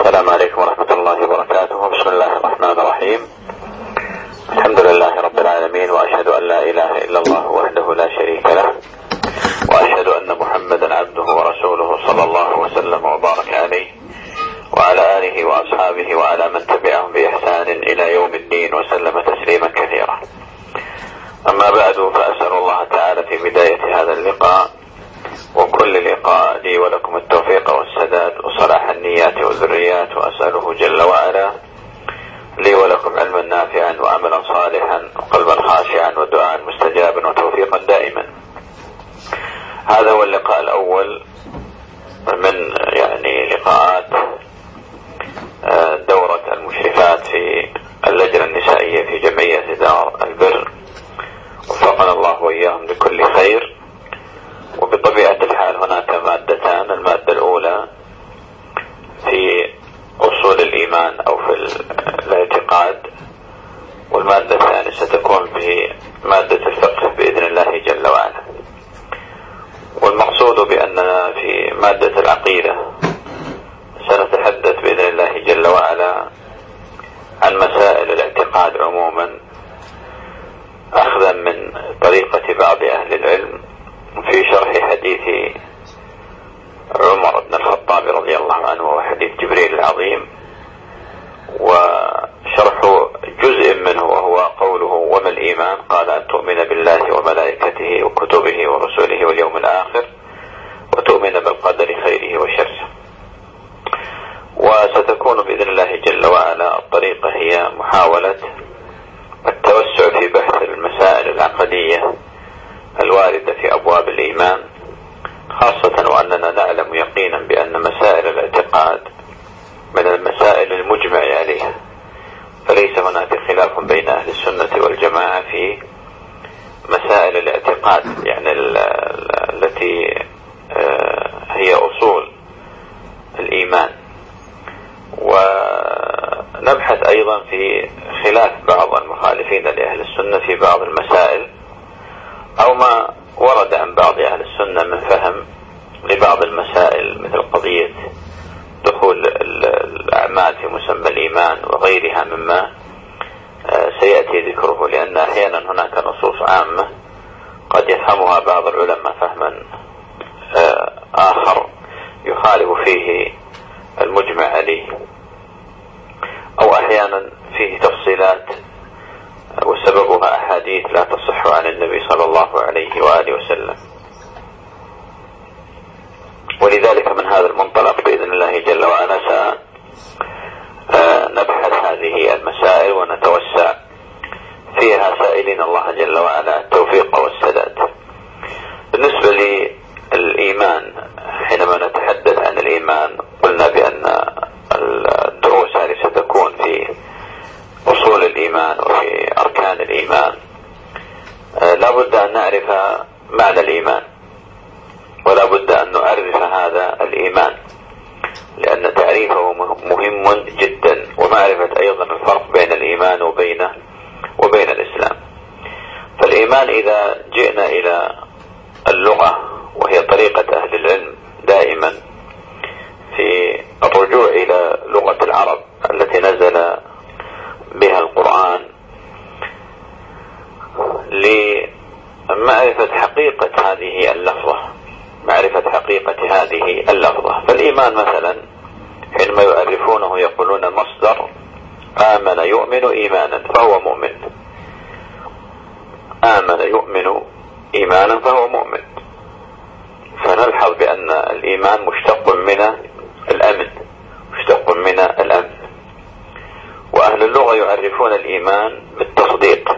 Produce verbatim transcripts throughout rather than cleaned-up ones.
السلام عليكم ورحمة الله وبركاته. بسم الله الرحمن الرحيم. الحمد لله رب العالمين، وأشهد أن لا إله إلا الله وحده لا شريك له، وأشهد أن محمدا عبده ورسوله صلى الله وسلم وبارك عليه وعلى آله وأصحابه وعلى من تبعهم بإحسان إلى يوم الدين وسلم تسليما كثيرا. أما بعد، فأسأل الله تعالى في بداية هذا اللقاء وكل لقاء لي ولكم التوفيق والسداد وصلاح النيات والذريات، وأسأله جل وعلا لي ولكم علما نافعا وعملا صالحا وقلبا خاشعا ودعاء مستجابا وتوفيقا دائما. هذا هو اللقاء الأول من يعني لقاءات دورة المشرفات في اللجنة النسائية في جمعية دار البر، وفقنا الله وإياهم لكل خير. وبطبيعة الحال هناك مادتان: المادة الأولى في أصول الإيمان أو في الاعتقاد، والمادة الثانية ستكون في مادة الفقه بإذن الله جل وعلا. والمقصود بأننا في مادة العقيدة سنتحدث بإذن الله جل وعلا عن مسائل الاعتقاد عموما، أخذا من طريقة بعض أهل العلم في شرح حديث عمر بن الخطاب رضي الله عنه وحديث جبريل العظيم، وشرح جزء منه وهو قوله: وما الإيمان؟ قال: أن تؤمن بالله وملائكته وكتبه ورسله واليوم الآخر وتؤمن بالقدر خيره وشره. وستكون بإذن الله جل وعلا الطريقة هي محاولة التوسع في بحث المسائل العقدية الواردة في أبواب الإيمان، خاصة وأننا نعلم يقينا بأن مسائل الاعتقاد من المسائل المجمع عليها، فليس هناك خلاف بين أهل السنة والجماعة في مسائل الاعتقاد، يعني التي هي أصول الإيمان. ونبحث أيضا في خلاف بعض المخالفين لأهل السنة في بعض المسائل، أو ما ورد عن بعض أهل السنة من فهم لبعض المسائل، مثل قضية دخول الأعمال في مسمى الإيمان وغيرها مما سيأتي ذكره، لأن أحيانا هناك نصوص عامة قد يفهمها بعض العلماء فهما آخر يخالف فيه المجمع عليه، أو أحيانا فيه تفصيلات وسببها أحاديث لا تصح عن النبي صلى الله عليه وآله وسلم. ولذلك من هذا المنطلق بإذن الله جل وعلا سنبحث هذه المسائل ونتوسع فيها سائلين الله جل وعلا التوفيق والسداد. بالنسبة للإيمان، حينما نتحدث عن الإيمان قلنا بأن الدروس هذه ستكون في أصول الإيمان وفي أركان الإيمان. لا بد أن نعرف معنى الإيمان، ولا بد أن نعرف هذا الإيمان، لأن تعريفه مهم جدا، ومعرفة أيضا الفرق بين الإيمان وبين وبين الإسلام. فالإيمان إذا جئنا إلى اللغة، وهي طريقة أهل العلم دائما في الرجوع إلى لغة العرب التي نزل بها القرآن لمعرفة حقيقة هذه اللفظة، معرفة حقيقة هذه اللفظة. فالإيمان مثلا حينما يعرفونه يقولون مصدر آمن يؤمن إيمانا فهو مؤمن، آمن يؤمن إيمانا فهو مؤمن. فنلحظ بأن الإيمان مشتق من الأمن، مشتق من الأمن. وأهل اللغة يعرفون الإيمان بالتصديق،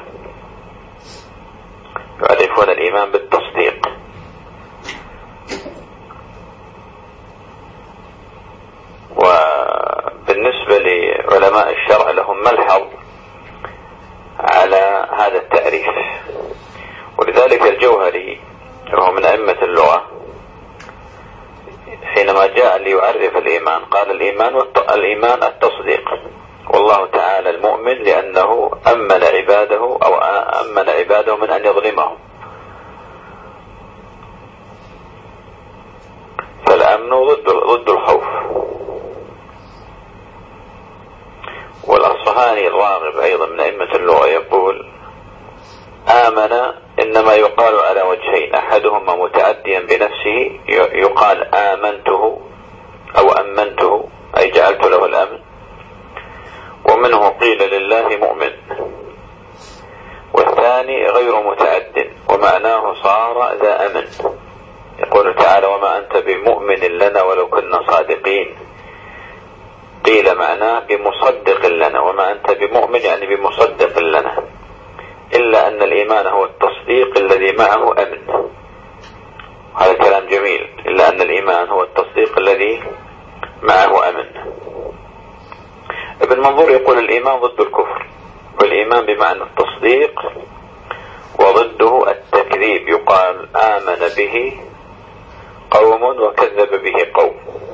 يعرفون الإيمان بالتصديق. وبالنسبة لعلماء الشرع لهم ملحظ على هذا التعريف، ولذلك الجوهري وهو من أئمة اللغة حينما جاء ليعرف الإيمان قال: الإيمان الإيمان التصديق، والله تعالى المؤمن لأنه أمن عباده أو أمن عباده من أن يظلمهم. فالأمن ضد ضد الخوف، الأصفهاني الراغب أيضا من أئمة اللغة يقول: آمن إنما يقال على وجهين، أحدهما متعديا بنفسه يقال آمنته أو أمنته أي جعلت له الأمن، ومنه قيل لله مؤمن، والثاني غير متعد ومعناه صار ذا أمن. يقول تعالى: وما أنت بمؤمن لنا ولو كنا صادقين. قيل معناه بمصدق لنا، وما أنت بمؤمن يعني بمصدق لنا، إلا أن الإيمان هو التصديق الذي معه أمن. هذا كلام جميل، إلا أن الإيمان هو التصديق الذي معه أمن. ابن منظور يقول: الإيمان ضد الكفر، والإيمان بمعنى التصديق، وضده التكذيب، يقال آمن به قوم وكذب به قوم.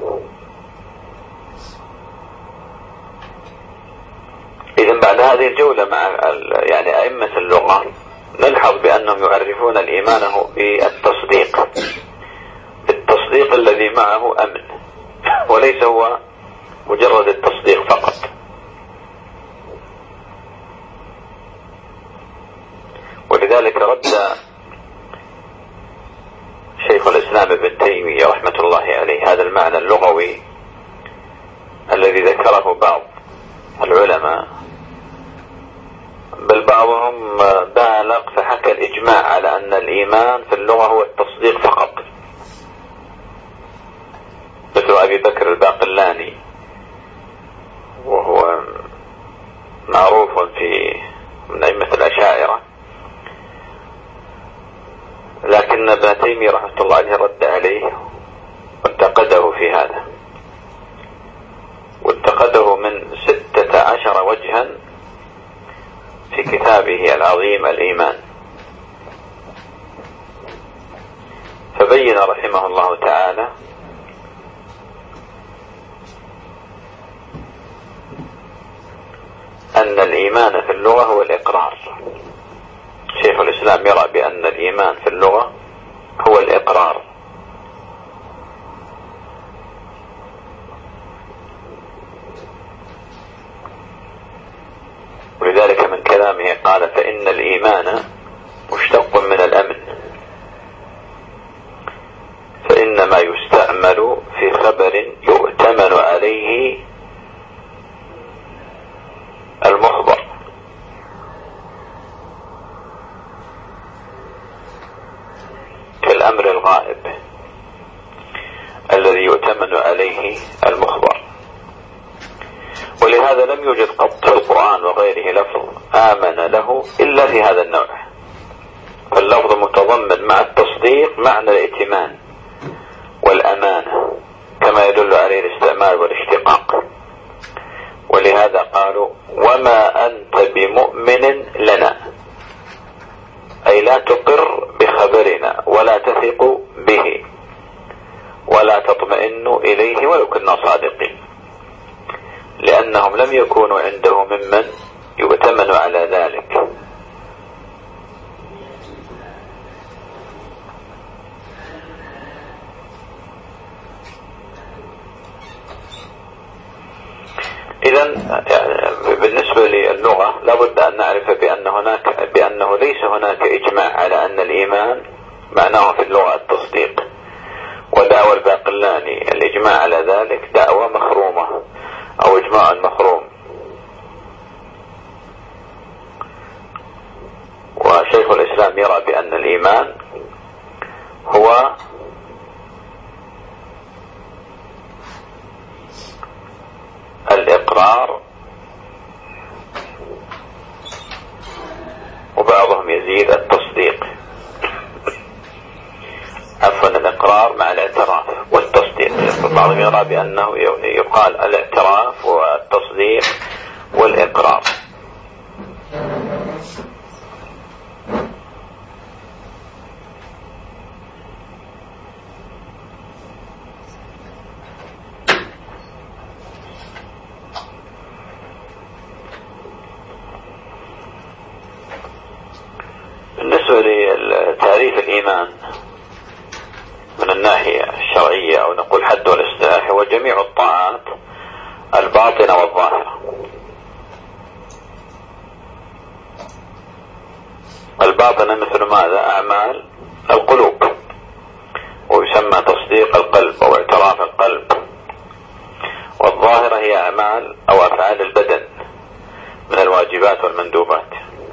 إذن بعد هذه الجولة مع يعني أئمة اللغة نلحظ بأنهم يعرفون الإيمان بالتصديق، التصديق الذي معه أمن، وليس هو مجرد التصديق فقط. ولذلك رد شيخ الإسلام ابن تيمية رحمة الله عليه هذا المعنى اللغوي الذي ذكره بعض العلماء، بل بعضهم بالغ فحكى الإجماع على أن الإيمان في اللغة هو التصديق فقط، مثل أبي بكر الباقلاني، وهو معروف في من أئمة الأشاعرة، لكن ابن تيمية رحمة الله عليه رد عليه وانتقده في هذا، وانتقده من ستة عشر وجها في كتابه العظيم الإيمان. فبين رحمه الله تعالى أن الإيمان في اللغة هو الإقرار. شيخ الإسلام يرى بأن الإيمان في اللغة هو الإقرار، ولذلك من كلامه قال: فإن الإيمان مشتق من الأمن، فإنما يستعمل في خبر يؤتمن عليه المخبر، كالأمر الغائب الذي يؤتمن عليه المخبر. ولهذا لم يوجد قط في القرآن وغيره لفظ آمن له إلا في هذا النوع، فاللفظ متضمن مع التصديق معنى الائتمان والأمانة كما يدل عليه الاستعمال والاشتقاق. ولهذا قالوا: وما أنت بمؤمن لنا، أي لا تقر بخبرنا ولا تثق به ولا تطمئن إليه ولو كنا صادقين، لأنهم لم يكونوا عنده ممن يؤتمن على ذلك. إذن بالنسبة للغة لابد أن نعرف بأن هناك بأنه ليس هناك إجماع على أن الإيمان معناه في اللغة التصديق، ودعوى الباقلاني الإجماع على ذلك دعوى مخرومة أو إجماع مخروم. وشيخ الإسلام يرى بأن الإيمان هو الإقرار، وبعضهم يزيد التصديق، عفوا الإقرار مع الاعتراف والتصديق. بعضهم يرى بأنه يقال الاعتراف والتصديق والإقرار. بالنسبة لتعريف الإيمان من الناحية الشرعية أو نقول حد والاصطلاح، هو جميع الطاعات الباطنة والظاهرة، الباطنة مثل ماذا؟ أعمال القلوب، ويسمى تصديق القلب أو اعتراف القلب. والظاهرة هي أعمال أو أفعال البدن من الواجبات والمندوبات.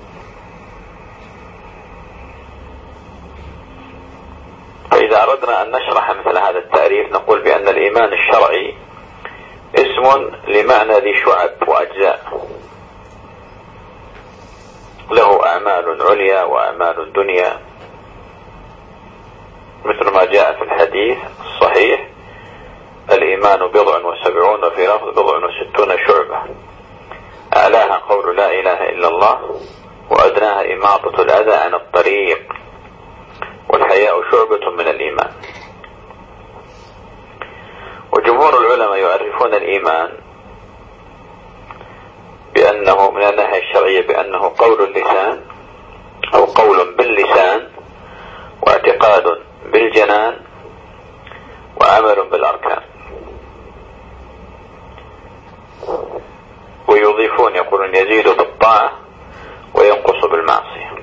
فإذا أردنا أن نشرح مثل هذا التعريف نقول بأن الإيمان الشرعي اسم لمعنى ذي شعب وأجزاء، له أعمال عليا وأعمال دنيا، مثل ما جاء في الحديث الصحيح: الإيمان بضع وسبعون، وفي لفظ بضع وستون شعبة، أعلاها قول لا إله إلا الله، وأدناها إماطة الأذى عن الطريق، والحياء شعبة من الإيمان. وجمهور العلماء يعرفون الإيمان بأنه من الناحية الشرعية بأنه قول اللسان أو قول باللسان، واعتقاد بالجنان، وعمل بالأركان. ويضيفون يقولون يزيد بالطاعة وينقص بالمعصية.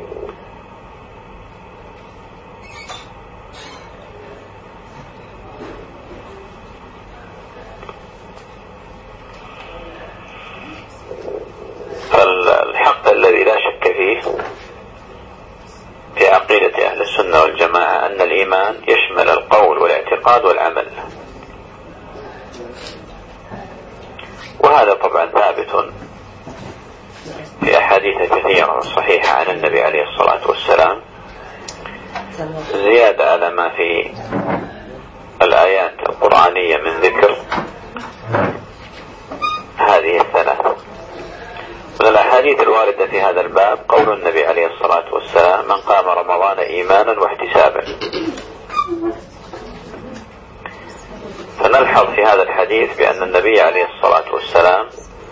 فالحق الذي لا شك فيه في عقيدة أهل السنة والجماعة أن الإيمان يشمل القول والاعتقاد والعمل، وهذا طبعا ثابت في أحاديث كثيرة صحيحة عن النبي عليه الصلاة والسلام، زيادة على ما في الآيات القرآنية من ذكر هذه الثلاثة. من الأحاديث الواردة في هذا الباب قول النبي عليه الصلاة والسلام: من قام رمضان إيمانا واحتسابا. فنلحظ في هذا الحديث بأن النبي عليه الصلاة والسلام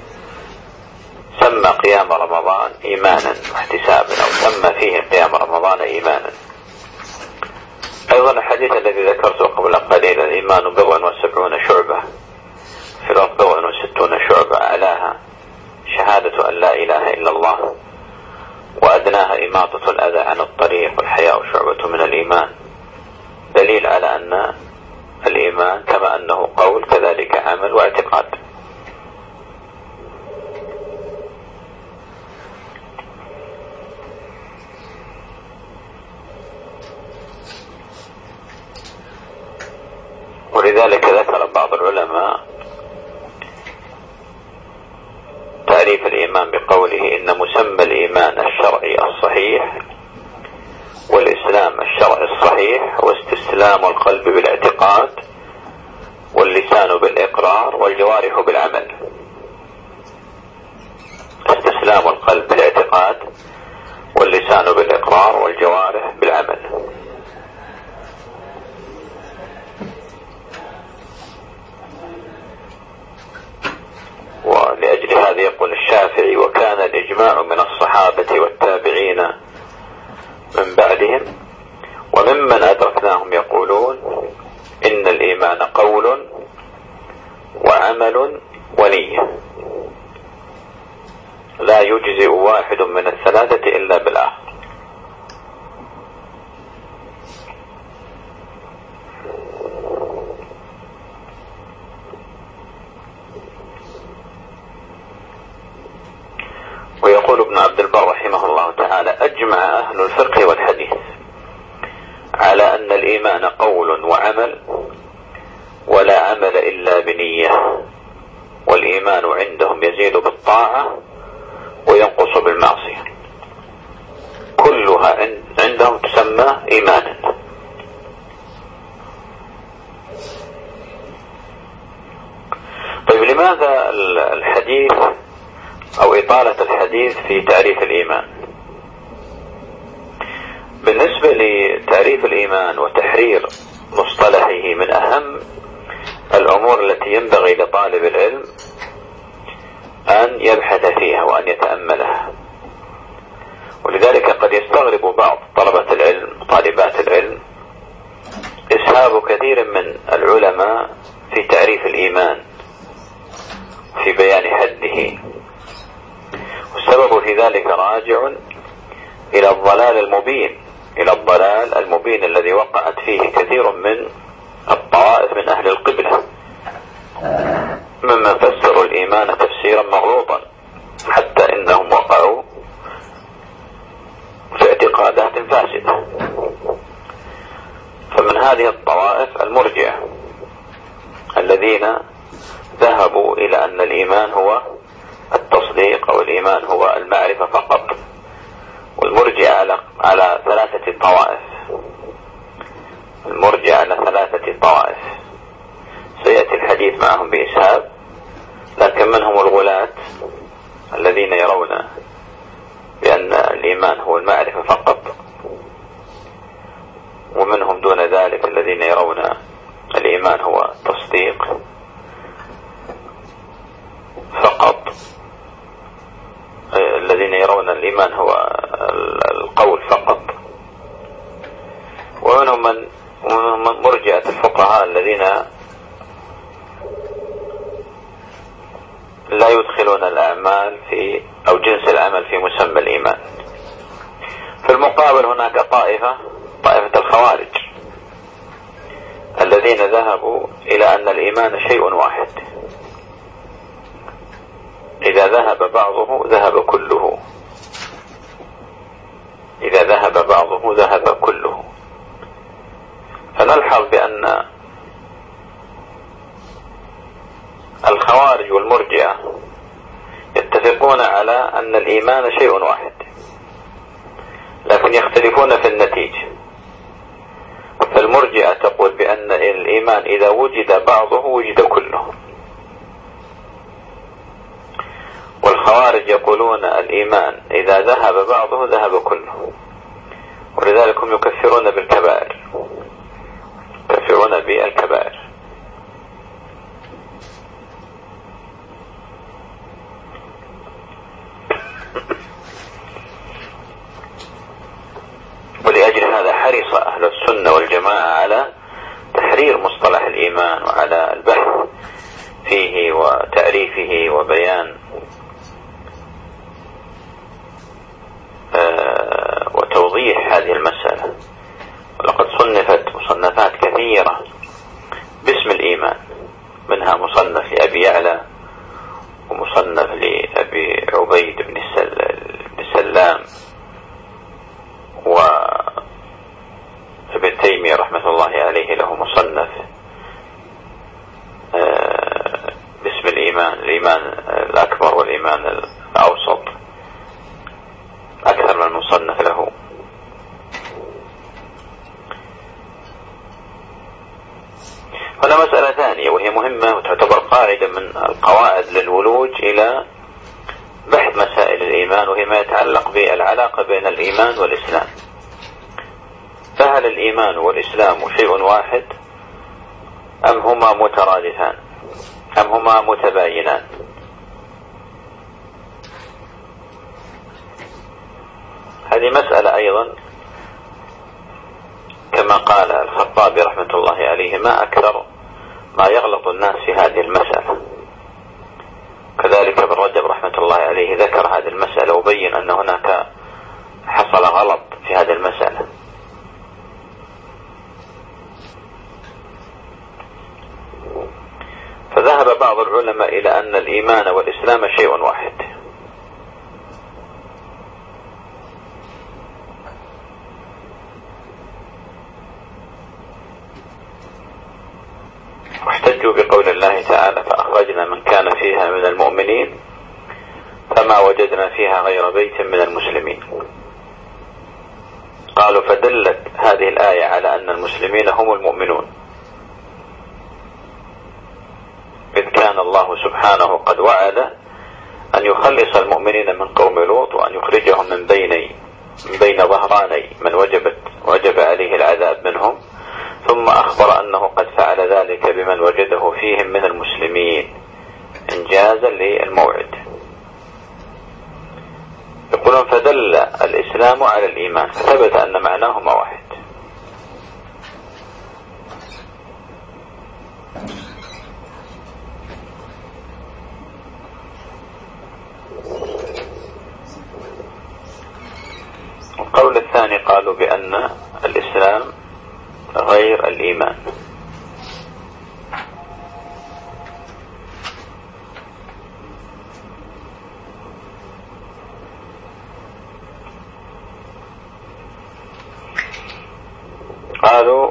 سمى قيام رمضان إيمانا واحتسابا، أو سمى فيه قيام رمضان إيمانا. أيضا الحديث الذي ذكرته قبل قليل: الإيمان بضع وسبعون شعبة، في لفظ بضع وستون شعبة، أعلاها شهادة أن لا إله إلا الله، وأدناها إماطة الأذى عن الطريق، والحياء شعبة من الإيمان، دليل على أن الإيمان كما أنه قول كذلك عمل واعتقاد. ولذلك ذكر بعض العلماء تعريف الإيمان بقوله: إن مسمى الإيمان الشرعي الصحيح والإسلام الشرعي الصحيح هو استسلام القلب بالاعتقاد، واللسان بالإقرار، والجوارح بالعمل. استسلام القلب بالاعتقاد، واللسان بالإقرار، والجوارح بالعمل. ولأجل هذا يقول الشافعي: وكان الإجماع من الصحابة والتابعين من بعدهم وممن أدركناهم يقولون إن الإيمان قول وعمل ونية، لا يجزئ واحد من الثلاثة إلا بالآخر. ويقول ابن عبد البر رحمه الله تعالى: أجمع أهل الفقه والحديث على أن الإيمان قول وعمل، ولا عمل إلا بنية، والإيمان عندهم يزيد بالطاعة وينقص بالمعصية، كلها عندهم تسمى إيمانا. طيب، لماذا الحديث أو إطالة الحديث في تعريف الإيمان؟ بالنسبة لتعريف الإيمان وتحرير مصطلحه من أهم الأمور التي ينبغي لطالب العلم أن يبحث فيها وأن يتأملها. ولذلك قد يستغرب بعض طلبة العلم وطالبات العلم إسهاب كثير من العلماء في تعريف الإيمان في بيان حده، والسبب في ذلك راجع إلى الضلال المبين، إلى الضلال المبين الذي وقعت فيه كثير من الطوائف من أهل القبلة ممن فسروا الإيمان تفسيرا مغلوطا، حتى إنهم وقعوا في اعتقادات فاسدة. فمن هذه الطوائف المرجئة الذين ذهبوا إلى أن الإيمان هو التصديق أو الإيمان هو المعرفة فقط. والمرجئة على على ثلاثة طوائف، المرجئة على ثلاثة طوائف سيأتي الحديث معهم بإسهاب، لكن منهم الغلاة الذين يرون بأن الإيمان هو المعرفة فقط، ومنهم دون ذلك الذين يرون الإيمان هو التصديق فقط، الذين يرون الإيمان هو القول فقط. ومنهم من مرجئة الفقهاء الذين لا يدخلون الأعمال في أو جنس العمل في مسمى الإيمان. في المقابل هناك طائفة طائفة الخوارج الذين ذهبوا إلى أن الإيمان شيء واحد، إذا ذهب بعضه ذهب كله، إذا ذهب بعضه ذهب كله. فنلحظ بأن الخوارج والمرجئة يتفقون على أن الإيمان شيء واحد، لكن يختلفون في النتيجة. فالمرجئة تقول بأن الإيمان إذا وجد بعضه وجد كله، والخوارج يقولون الإيمان إذا ذهب بعضه ذهب كله، ولذلك هم يكفرون بالكبائر، يكفرون بالكبائر. ولأجل هذا حرص أهل السنة والجماعة على تحرير مصطلح الإيمان وعلى البحث فيه وتعريفه وبيان آه وتوضيح هذه المسألة. ولقد صنفت مصنفات كثيرة باسم الإيمان، منها مصنف لأبي يعلى، ومصنف لأبي عبيد بن سلام، وابن تيمية رحمة الله عليه له مصنف آه باسم الإيمان، الإيمان الأكبر والإيمان الأوسط، أكثر من مصنف له. هنا مسألة ثانية وهي مهمة وتعتبر قاعدة من القواعد للولوج إلى بحث مسائل الإيمان، وهي ما يتعلق بالعلاقة بين الإيمان والإسلام. فهل الإيمان والإسلام شيء واحد أم هما مترادفان أم هما متباينان؟ هذه مسألة أيضا كما قال الخطابي رحمة الله عليه ما أكثر ما يغلط الناس في هذه المسألة. كذلك ابن رجب رحمة الله عليه ذكر هذه المسألة وبين أن هناك حصل غلط في هذه المسألة. فذهب بعض العلماء إلى أن الإيمان والإسلام شيء واحد، واحتجوا بقول الله تعالى فأخرجنا من كان فيها من المؤمنين فما وجدنا فيها غير بيت من المسلمين. قالوا فدلت هذه الآية على أن المسلمين هم المؤمنون، إذ كان الله سبحانه قد وعد أن يخلص المؤمنين من قوم لوط وأن يخرجهم من بين من بين ظهراني من وجبت وجب عليه العذاب منهم، ثم أخبر أنه قد فعل ذلك بمن وجده فيهم من المسلمين إنجازا للموعد. يقولون فدل الإسلام على الإيمان فثبت أن معناهما واحد. الثاني قالوا بأن الإسلام غير الإيمان. قالوا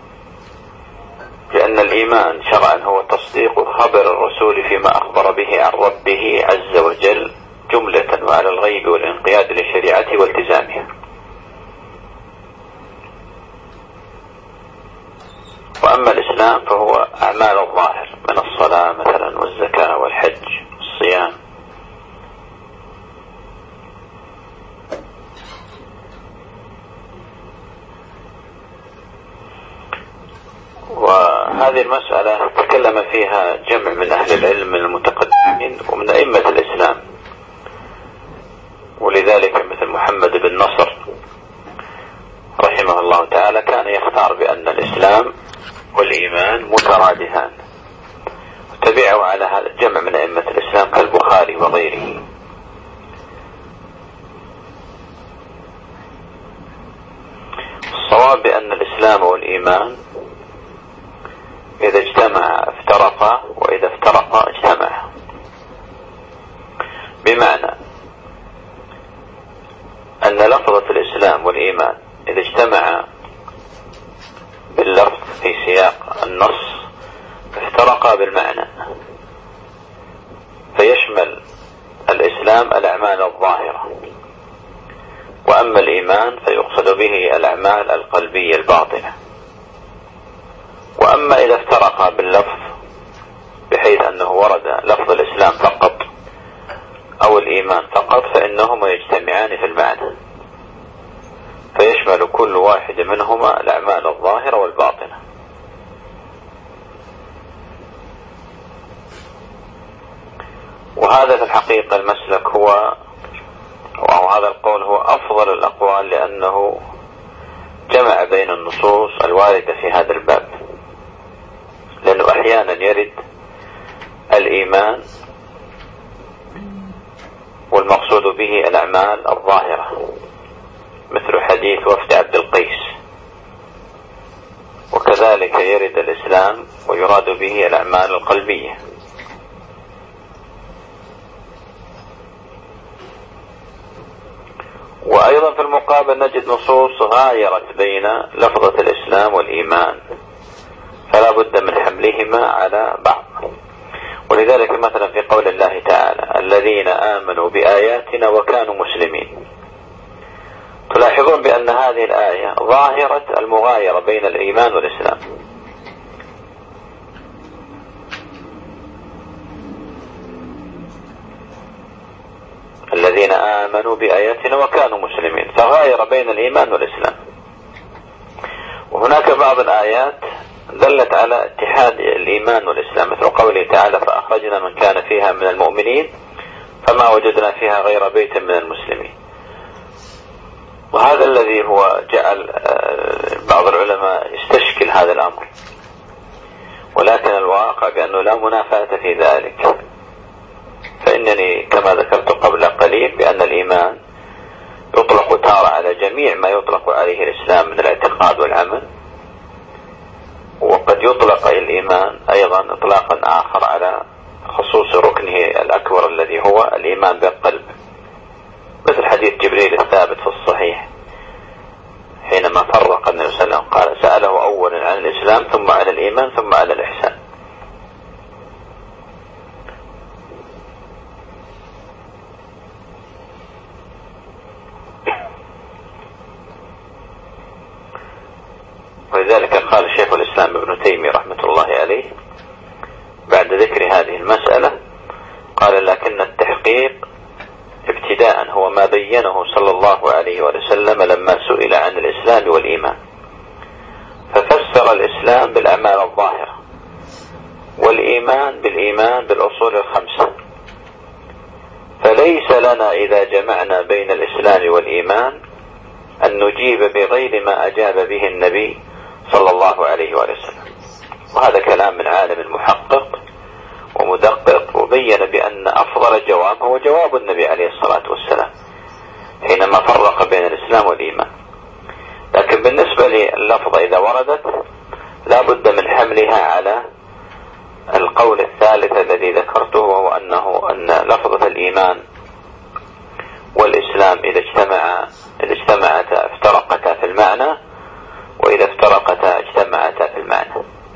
بأن الإيمان شرعا هو تصديق خبر الرسول فيما أخبر به عن ربه عز وجل جملة وعلى الغيب والانقياد لشريعته والتزامها. وأما الإسلام فهو أعمال الظاهر من الصلاة مثلا والزكاة والحج والصيام. وهذه المسألة تكلم فيها جمع من أهل العلم من المتقدمين ومن أئمة الإسلام، ولذلك مثل محمد بن نصر رحمه الله تعالى كان يختار بأن الإسلام والإيمان مترادفان، وتبعه على هذا الجمع من أئمة الإسلام كالبخاري وغيره. الصواب بأن الإسلام والإيمان إذا اجتمع افترقا وإذا افترقا اجتمعا، بمعنى أن لفظة الإسلام والإيمان إذا اجتمعا باللفظ في سياق النص افترقا بالمعنى، فيشمل الإسلام الأعمال الظاهرة، وأما الإيمان فيقصد به الأعمال القلبية الباطنة. وأما إذا افترقا باللفظ بحيث أنه ورد لفظ الإسلام فقط أو الإيمان فقط فإنهما يجتمعان في المعنى، فيشمل كل واحد منهما الأعمال الظاهرة والباطنة. وهذا في الحقيقة المسلك هو أو هذا القول هو أفضل الأقوال، لأنه جمع بين النصوص الواردة في هذا الباب، لأنه أحيانا يرد الإيمان والمقصود به الأعمال الظاهرة مثل حديث وفد عبد القيس، وكذلك يرد الإسلام ويراد به الأعمال القلبية. وأيضا في المقابل نجد نصوص غايرت بين لفظة الإسلام والإيمان، فلا بد من حملهما على بعض. ولذلك مثلا في قول الله تعالى الذين آمنوا بآياتنا وكانوا مسلمين، تلاحظون بأن هذه الآية ظاهرة المغايرة بين الإيمان والإسلام. الذين آمنوا بآياتنا وكانوا مسلمين، فغاير بين الإيمان والإسلام. وهناك بعض الآيات دلت على اتحاد الإيمان والإسلام، مثل قوله تعالى فأخرجنا من كان فيها من المؤمنين فما وجدنا فيها غير بيت من المسلمين. وهذا الذي هو جعل بعض العلماء يستشكل هذا الأمر، ولكن الواقع بأنه لا منافاة في ذلك. فإنني كما ذكرت قبل قليل بأن الإيمان يطلق تارة على جميع ما يطلق عليه الإسلام من الاعتقاد والعمل، وقد يطلق الإيمان أيضا إطلاقا آخر على خصوص ركنه الأكبر الذي هو الإيمان بالقلب، مثل حديث جبريل الثابت في الصحيح حينما فرق النبي صلى الله عليه وسلم قال سأله أولا عن الإسلام ثم عن الإيمان ثم عن الإحسان. ولذلك قال شيخ الإسلام ابن تيمية رحمة الله عليه بعد ذكر هذه المسألة قال لكن التحقيق ابتداء هو ما بينه صلى الله عليه وسلم لما سئل عن الإسلام والإيمان، ففسر الإسلام بالأعمال الظاهرة والإيمان بالإيمان بالأصول الخمسة. فليس لنا إذا جمعنا بين الإسلام والإيمان أن نجيب بغير ما أجاب به النبي صلى الله عليه وسلم. وهذا كلام من عالم محقق ومدقق، وبين بأن أفضل جواب هو جواب النبي عليه الصلاة والسلام حينما فرق بين الإسلام والإيمان. لكن بالنسبة لللفظة إذا وردت لا بد من حملها على القول الثالث الذي ذكرته، وهو أنه أن لفظة الإيمان والإسلام إذا اجتمعا إذا اجتمعتا افترقتا في المعنى، وإذا افترقتا اجتمعتا في المعنى.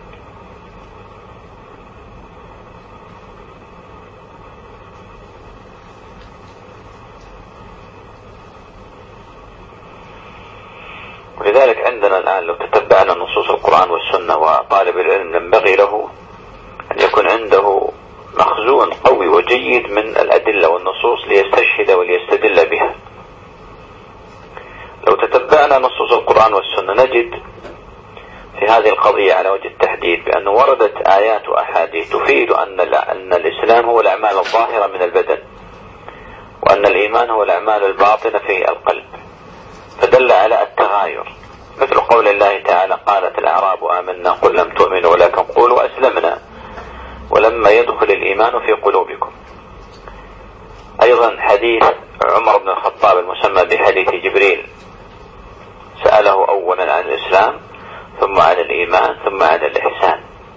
ولذلك عندنا الآن لو تتبعنا نصوص القرآن والسنة، وطالب العلم ينبغي له أن يكون عنده مخزون قوي وجيد من الأدلة والنصوص ليستشهد وليستدل بها. لو تتبعنا نصوص القرآن والسنة نجد في هذه القضية على وجه التحديد بأن وردت آيات وأحاديث تفيد أن أن الإسلام هو الأعمال الظاهرة من البدن، وأن الإيمان هو الأعمال الباطنة في القلب، فدل على التغاير، مثل قول الله تعالى: قالت الأعراب آمنا قل لم تؤمنوا ولكن قولوا أسلمنا ولما يدخل الإيمان في قلوبكم. أيضا حديث عمر بن الخطاب المسمى بحديث جبريل، سأله أولا عن الإسلام ثم عن الإيمان ثم عن الإحسان.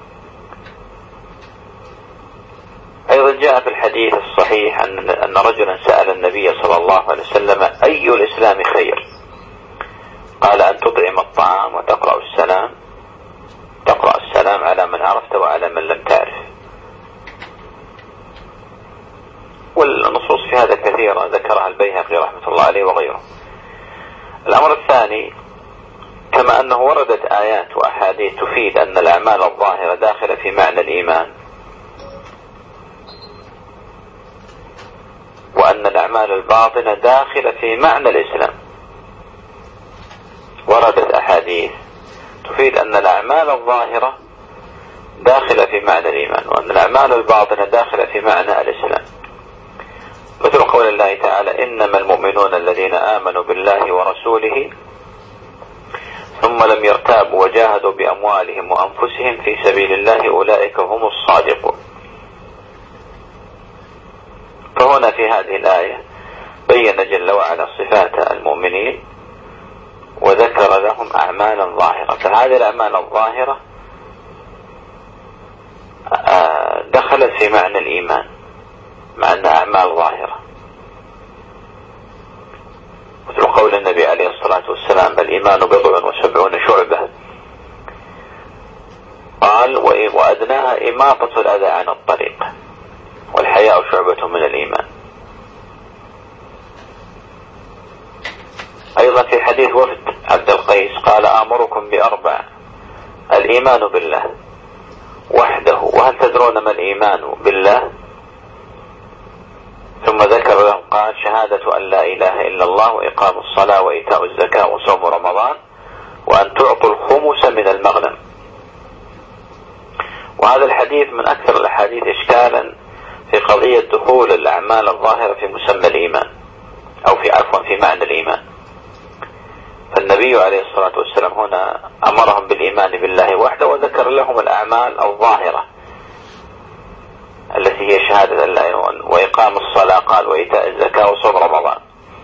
أيضا جاء في الحديث الصحيح أن أن رجلا سأل النبي صلى الله عليه وسلم: أي الإسلام خير؟ قال: أن تطعم الطعام وتقرأ السلام تقرأ السلام على من عرفت وعلى من لم تعرف. والنصوص في هذا كثيرة ذكرها البيهقي رحمة الله عليه وغيره. الأمر الثاني، كما أنه وردت آيات وأحاديث تفيد أن الأعمال الظاهرة داخلة في معنى الإيمان، وأن الأعمال الباطنة داخلة في معنى الإسلام. وردت أحاديث تفيد أن الأعمال الظاهرة داخلة في معنى الإيمان، وأن الأعمال الباطنة داخلة في معنى الإسلام، مثل قول الله تعالى: إنما المؤمنون الذين آمنوا بالله ورسوله ثم لم يرتابوا وجاهدوا بأموالهم وأنفسهم في سبيل الله أولئك هم الصادقون. فهنا في هذه الآية بين جل وعلا صفات المؤمنين وذكر لهم أعمالا ظاهرة، فهذه الأعمال الظاهرة دخلت في معنى الإيمان مع أنها أعمال ظاهرة، مثل قول النبي عليه الصلاة والسلام: الإيمان بضع وسبعون شعبة، قال: وأدناها إماطة الأذى عن الطريق، والحياء شعبة من الإيمان. أيضا في حديث وفد عبد القيس قال: آمركم بأربع: الإيمان بالله وحده، وهل تدرون ما الإيمان بالله؟ ثم ذكر لهم قال: شهادة أن لا إله إلا الله وإقام الصلاة وإيتاء الزكاة وصوم رمضان وأن تعطوا الخمس من المغنم. وهذا الحديث من أكثر الأحاديث إشكالا في قضية دخول الأعمال الظاهرة في مسمى الإيمان، أو في عفوا في معنى الإيمان. فالنبي عليه الصلاة والسلام هنا أمرهم بالإيمان بالله وحده، وذكر لهم الأعمال الظاهرة التي هي شهادة أن لا إله إلا الله وإقام الصلاة، قال: وإيتاء الزكاة وصوم رمضان.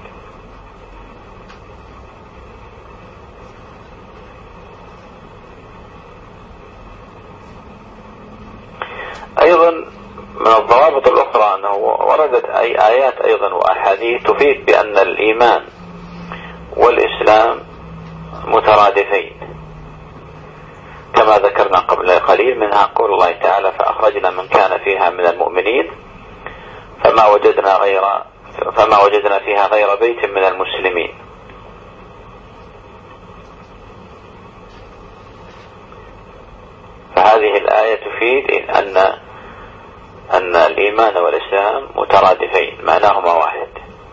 أيضا من الضوابط الأخرى أنه وردت أي آيات أيضا وأحاديث تفيد بأن الإيمان والإسلام مترادفين، كما ذكرنا قبل قليل، منها قول الله تعالى: فأخرجنا من كان فيها من المؤمنين فما وجدنا غير فما وجدنا فيها غير بيت من المسلمين. فهذه الآية تفيد أن أن الإيمان والإسلام مترادفين، معناهما واحد.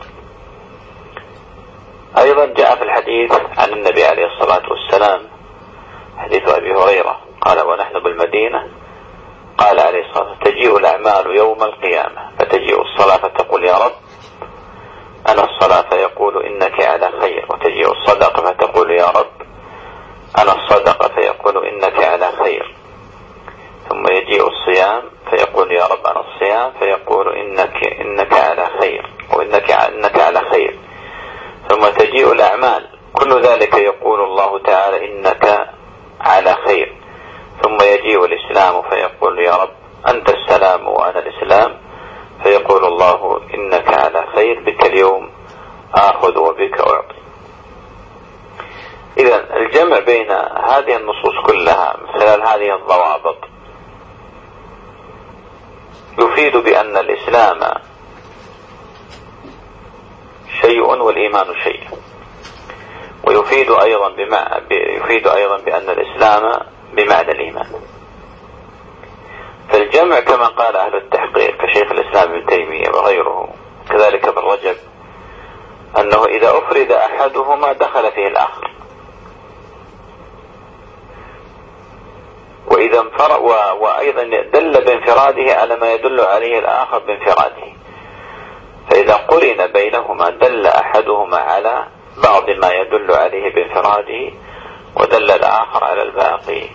أيضا جاء في الحديث عن النبي عليه الصلاة والسلام حديث أبي هريرة قال: ونحن بالمدينة، قال عليه الصلاة والسلام: تجيء الأعمال يوم القيامة فتجيء الصلاة فتقول: يا رب أنا الصلاة، فيقول: إنك على خير. وتجيء الصدقة فتقول: يا رب أنا الصدقة، فيقول: إنك على خير. ثم يجيء الصيام فيقول: يا رب أنا الصيام، فيقول: إنك إنك على خير، وإنك إنك على خير. ثم تجيء الأعمال كل ذلك يقول الله تعالى إنك على خير، ثم يجيء الإسلام فيقول يا رب أنت السلام وأنا الإسلام، فيقول الله إنك على خير، بك اليوم آخذ وبك أعطي. إذن الجمع بين هذه النصوص كلها من خلال هذه الضوابط يفيد بأن الإسلام شيء والإيمان شيء، ويفيد أيضا بمعنى يفيد أيضا بأن الإسلام بمعنى الإيمان. فالجمع كما قال أهل التحقيق كشيخ الإسلام ابن تيمية وغيره كذلك ابن رجب أنه إذا أفرد أحدهما دخل فيه الآخر، وإذا انفرد وأيضا دل بانفراده على ما يدل عليه الآخر بانفراده، فإذا قرن بينهما دل أحدهما على بعض ما يدل عليه بانفراده ودل الآخر على الباقي.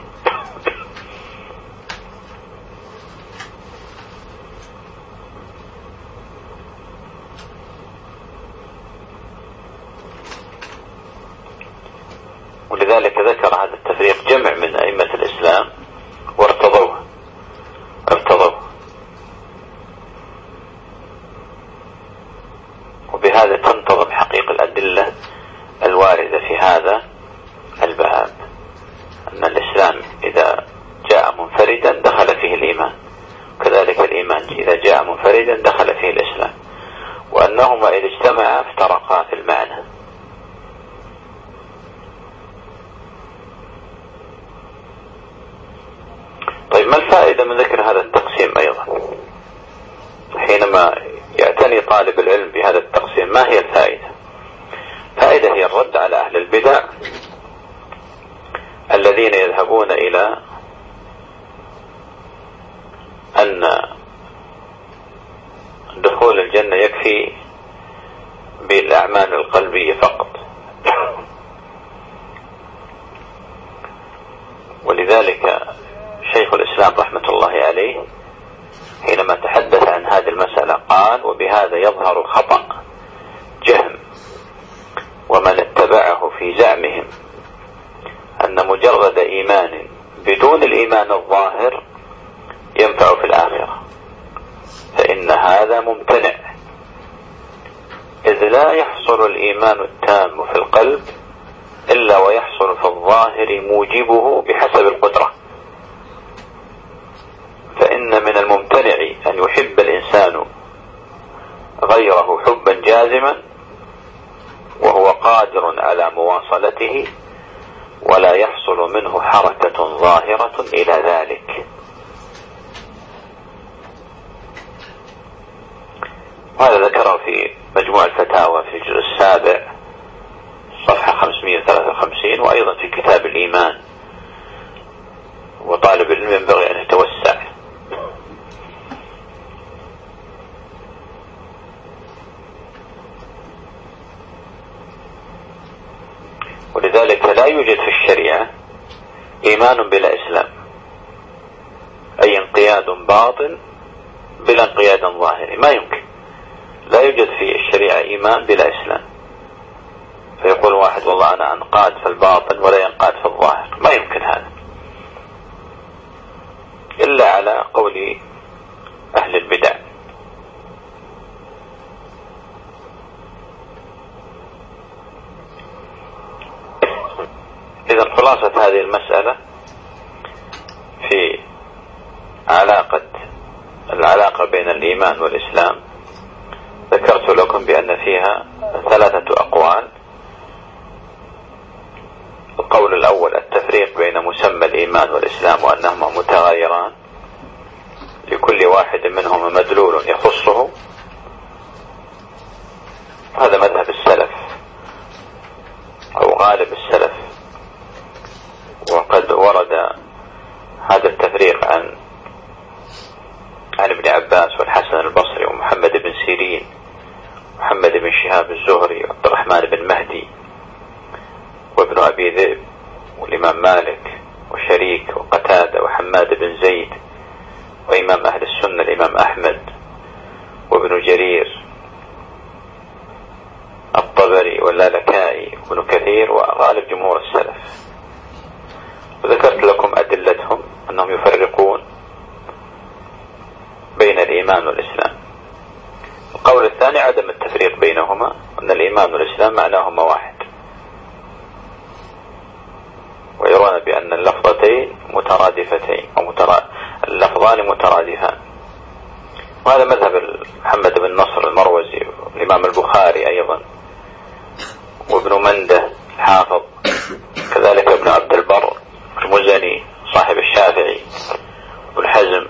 ولذلك ذكر هذا التفريق جمع من أئمة الإسلام وارتضوه ارتضوه وبهذا تنتظم حقيقة الأدلة الواردة في هذا الباب، أن الإسلام إذا جاء منفردا دخل فيه الإيمان، كذلك الإيمان إذا جاء منفردا دخل فيه الإسلام، وأنهما إذا اجتمعا افترقا في المعنى. طيب ما الفائدة من ذكر هذا التقسيم أيضا؟ حينما يعتني طالب العلم بهذا التقسيم ما هي الفائدة؟ فائدة هي الرد على أهل البدع الذين يذهبون إلى أن دخول الجنة يكفي بالأعمال القلبية فقط، ولذلك شيخ الإسلام رحمة الله عليه حينما تحدث عن هذه المسألة قال وبهذا يظهر خطأ جهم ومن اتبعه في زعمهم أن مجرد إيمان بدون الإيمان الظاهر ينفع في الآخرة، فإن هذا ممتنع، إذ لا يحصل الإيمان التام في القلب إلا ويحصل في الظاهر موجبه بحسب القدرة، فإن من الممتنع أن يحب الإنسان غيره حبا جازما وهو قادر على مواصلته ولا يحصل منه حركة ظاهرة إلى ذلك. وهذا ذكره في مجموع الفتاوى في الجزء السابع صفحة خمسمائة وثلاثة وخمسين، وأيضا في كتاب الإيمان، وطالب العلم ينبغي أن يتوسع. ولذلك لا يوجد في الشريعة إيمان بلا إسلام، أي انقياد باطن بلا انقياد ظاهري، ما يمكن. لا يوجد في الشريعة إيمان بلا إسلام، فيقول واحد والله أنا أنقاد في الباطن ولا ينقاد في الظاهر، ما يمكن هذا إلا على قول أهل البدع. إذن خلاصة هذه المسألة في علاقة العلاقة بين الإيمان والإسلام ذكرت لكم بأن فيها ثلاثة أقوال. القول الأول التفريق بين مسمى الإيمان والإسلام وأنهما متغايران، لكل واحد منهما مدلول يخصه، هذا مذهب السلف أو غالب السلف، وقد ورد هذا التفريق عن عن ابن عباس والحسن البصري ومحمد بن سيرين محمد بن شهاب الزهري وعبد الرحمن بن مهدي وابن أبي ذئب والإمام مالك وشريك وقتادة وحماد بن زيد وإمام أهل السنة الإمام أحمد وابن جرير الطبري واللالكائي وابن كثير وغالب جمهور السلف، وذكرت لكم أدلتهم أنهم يفرقون بين الإيمان والإسلام. القول الثاني عدم التفريق بينهما، أن الإيمان والإسلام معناهما واحد، ويرون بأن اللفظتين مترادفتين أو مترا... اللفظان مترادفان، وهذا مذهب محمد بن نصر المروزي والإمام البخاري أيضا وابن منده الحافظ، كذلك ابن عبد البر المزني صاحب الشافعي والحزم.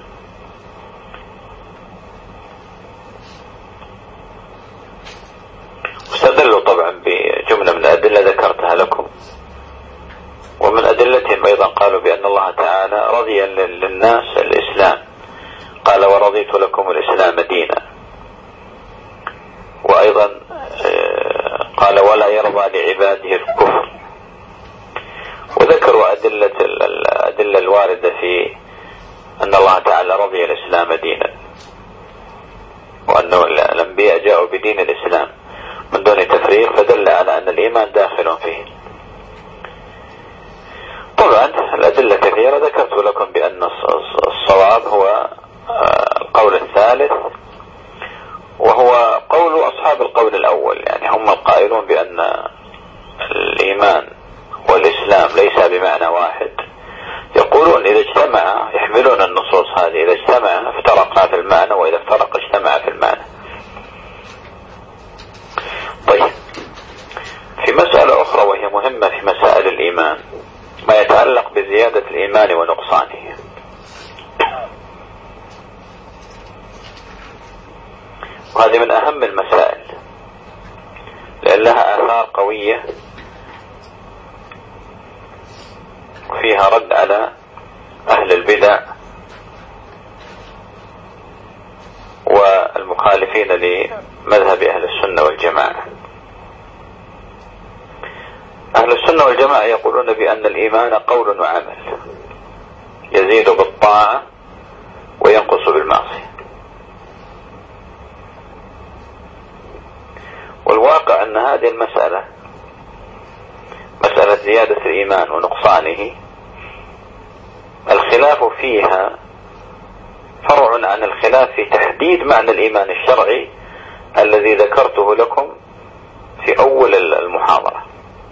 واستدلوا طبعا بجملة من الأدلة ذكرتها لكم، ومن أدلتهم أيضا قالوا بأن الله تعالى رضي للناس الإسلام، قال ورضيت لكم الإسلام دينا، وأيضا قال ولا يرضى لعباده الكفر. وذكروا أدلة الأدلة الواردة في أن الله تعالى رضي الإسلام دينا، وأن الأنبياء جاءوا بدين الإسلام من دون تفريق، فدل على أن الإيمان داخل فيه. طبعا الأدلة كثيرة، ذكرت لكم بأن الصواب هو القول الثالث، وهو قول أصحاب القول الأول، يعني هم القائلون بأن الإيمان والإسلام ليس بمعنى واحد. يقولون إذا اجتمع، يحملون النصوص هذه، إذا اجتمع افترقا في المعنى، وإذا افترق اجتمع في المعنى. طيب، في مسألة أخرى وهي مهمة في مسائل الإيمان، ما يتعلق بزيادة الإيمان ونقصانه. وهذه من أهم المسائل، لأن لها آثار قوية وفيها رد على أهل البدع والمخالفين لمذهب أهل السنة والجماعة. أهل السنة والجماعة يقولون بأن الإيمان قول وعمل، يزيد بالطاعة وينقص بالمعصية. والواقع أن هذه المسألة، مسألة زيادة الإيمان ونقصانه، الخلاف فيها فرع عن الخلاف في تحديد معنى الإيمان الشرعي الذي ذكرته لكم في أول المحاضرة.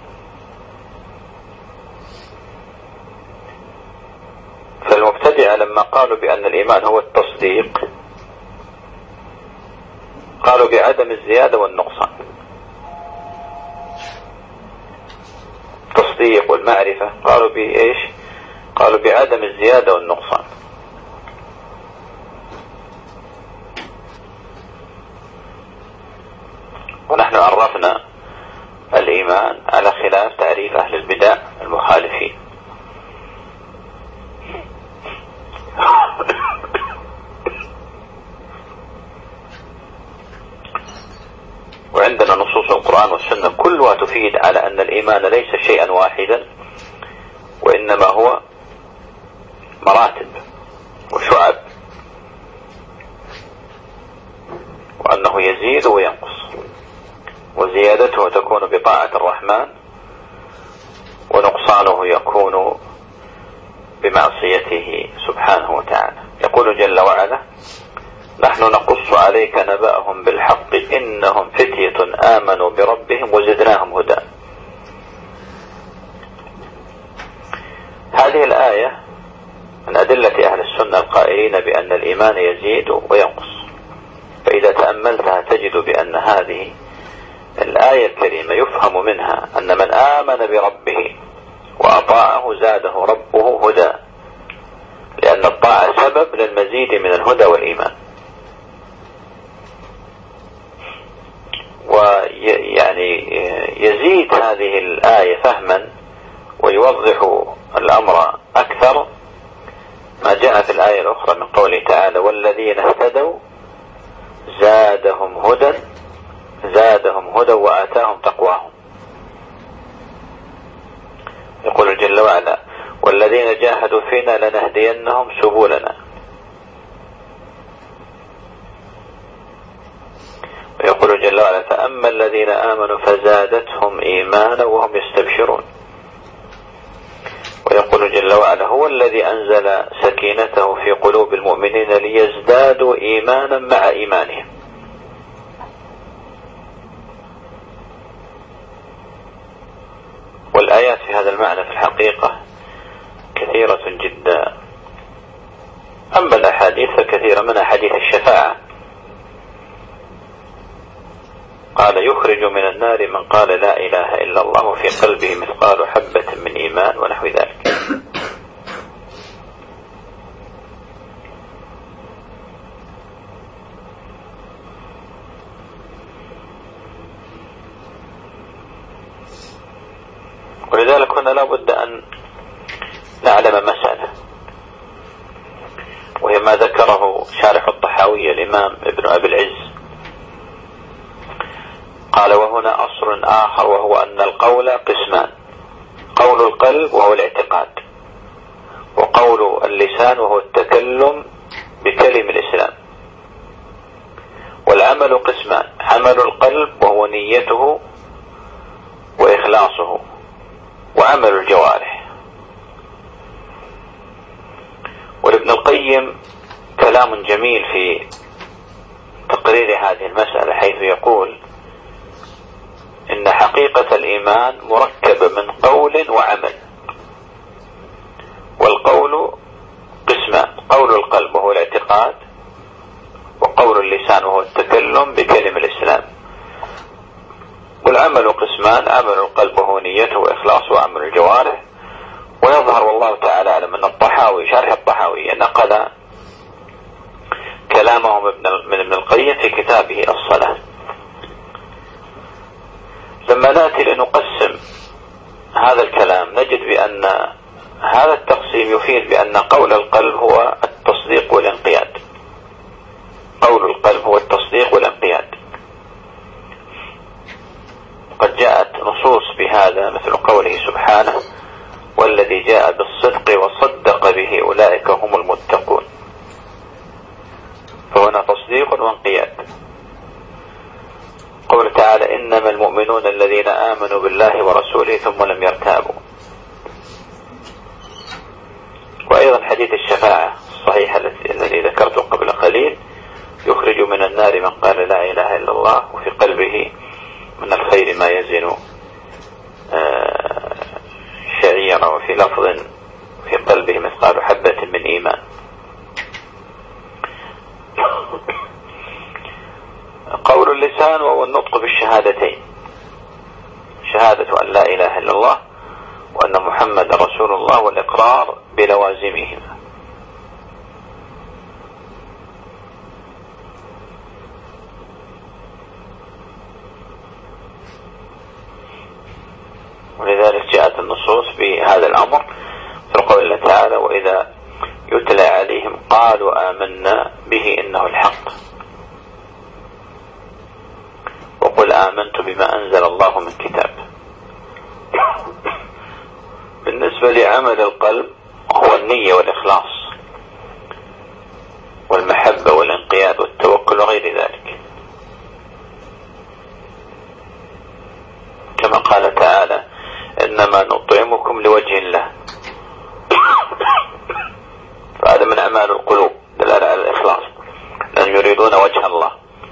فالمبتدعة لما قالوا بأن الإيمان هو التصديق، قالوا بعدم الزيادة والنقصان. التصديق والمعرفة قالوا بإيش؟ قالوا بعدم الزيادة والنقصان. ونحن عرفنا الإيمان على خلاف تعريف أهل البدع المخالفين. وعندنا نصوص القرآن والسنة كلها تفيد على أن الإيمان ليس شيئا واحدا، وإنما هو مراتب وشعب، وأنه يزيد وينقص، وزيادته تكون بطاعة الرحمن، ونقصانه يكون بمعصيته سبحانه وتعالى. يقول جل وعلا: نحن نقص عليك نبأهم بالحق إنهم فتية آمنوا بربهم وزدناهم هدى. هذه الآية من أدلة أهل السنة القائلين بأن الإيمان يزيد وينقص. فإذا تأملتها تجد بأن هذه الآية الكريمة يفهم منها أن من آمن بربه وأطاعه زاده ربه هدى، لأن الطاعة سبب للمزيد من الهدى والإيمان. ويعني يزيد هذه الآية فهما ويوضح الأمر أكثر ما جاء في الآية الأخرى من قوله تعالى: والذين اهتدوا زادهم هدى زادهم هدى وآتاهم تقواهم. يقول جل وعلا: والذين جاهدوا فينا لنهدينهم سبلنا. ويقول جل وعلا: فأما الذين آمنوا فزادتهم إيمانا وهم يستبشرون. ويقول جل وعلا: هو الذي أنزل سكينته في قلوب المؤمنين ليزدادوا إيمانا مع إيمانهم. والآيات في هذا المعنى في الحقيقة كثيرة جدا. أما الأحاديث فكثيرة منها حديث الشفاعة، قال: يخرج من النار من قال لا إله إلا الله في قلبه مثقال حبة من إيمان ونحو ذلك. ولذلك هنا لا بد أن نعلم مسألة، وهي ما ذكره شارح الطحاوي الإمام ابن أبي العز، قال: وهنا أصل آخر، وهو أن القول قسمان: قول القلب وهو الاعتقاد، وقول اللسان وهو التكلم بكلم الإسلام. والعمل قسمان: عمل القلب وهو نيته وإخلاصه، وعمل الجوارح. ولابن القيم كلام جميل في تقرير هذه المسألة، حيث يقول: إن حقيقة الإيمان مركبة من قول وعمل. والقول قسمان: قول القلب وهو الاعتقاد، وقول اللسان وهو التكلم بكلم الإسلام. والعمل قسمان: عمل القلب وهو نيته وإخلاصه وعمل الجوارح. ويظهر والله تعالى أعلم أن الطحاوي شارح الطحاوي نقل كلامه من ابن القيم في كتابه الصلاة. لما نأتي لنقسم هذا الكلام نجد بأن هذا التقسيم يفيد بأن قول القلب هو التصديق والانقياد. قول القلب هو التصديق والانقياد. قد جاءت نصوص بهذا مثل قوله سبحانه: والذي جاء بالصدق وصدق به أولئك هم المتقون. فهنا تصديق وانقياد. قول تعالى: إنما المؤمنون الذين آمنوا بالله ورسوله ثم لم يرتابوا. وأيضا حديث الشفاعة الصحيح الذي ذكرته قبل قليل: يخرج من النار من قال لا إله إلا الله وفي قلبه من الخير ما يزن شعيرا، وفي لفظ في قلبه مثقال حبة من إيمان. قول اللسان وهو النطق بالشهادتين: شهادة أن لا إله إلا الله وأن محمد رسول الله، والإقرار بلوازمهما. ولذلك جاءت النصوص بهذا الأمر في قول الله تعالى: وإذا يتلى عليهم قالوا آمنا به إنه الحق، وقل آمنت بما أنزل الله من كتاب. بالنسبة لعمل القلب هو النية والإخلاص والمحبة والانقياد والتوكل وغير ذلك، كما قال تعالى: إنما نطعمكم لوجه الله. فهذا من أعمال القلوب دلالة على الإخلاص، لأن يريدون وجه الله.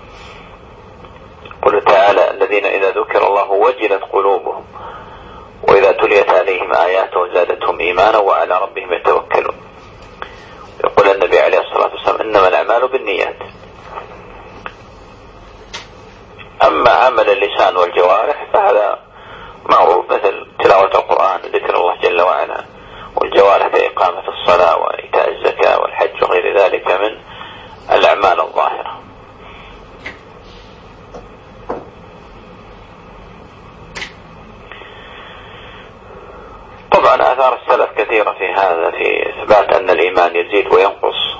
قل تعالى: الذين إذا ذكر الله وجلت قلوبهم وإذا تليت عليهم آياته زادتهم إيمانا وعلى ربهم يتوكلون. يقول النبي عليه الصلاة والسلام: إنما الأعمال بالنيات. أما عمل اللسان والجوارح فهذا معروف، مثل تلاوة القرآن وذكر الله جل وعلا، والجوارح كإقامة الصلاة وإيتاء الزكاة والحج وغير ذلك من الأعمال الظاهرة. طبعا آثار السلف كثيرة في هذا، في إثبات أن الإيمان يزيد وينقص،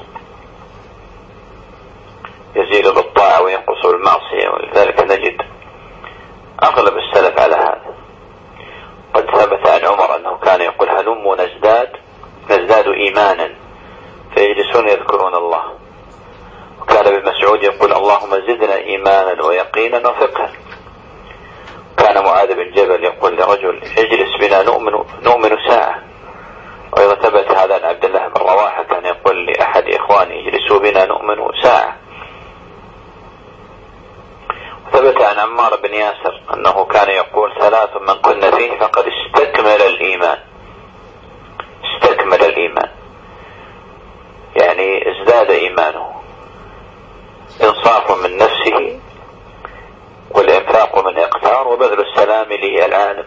يزيد بالطاعة وينقص بالمعصية. ولذلك نجد أغلب السلف على هذا. قد ثبت عن عمر أنه كان يقول: هلموا نزداد نزداد إيمانا، فيجلسون يذكرون الله. وكان ابن مسعود يقول: اللهم زدنا إيمانا ويقينا وفقها. كان معاذ بن جبل يقول لرجل اجلس بنا نؤمن, نؤمن ساعة. وإذا ثبت هذا عن عبد الله بن رواحة كان يقول لأحد إخواني اجلسوا بنا نؤمن ساعة. ثبت عن عمار بن ياسر أنه كان يقول ثلاث من كن فيه فقد استكمل الإيمان. استكمل الإيمان يعني ازداد إيمانه. انصاف من نفسه، والإنفاق من إقتار، وبذل السلام للعالم.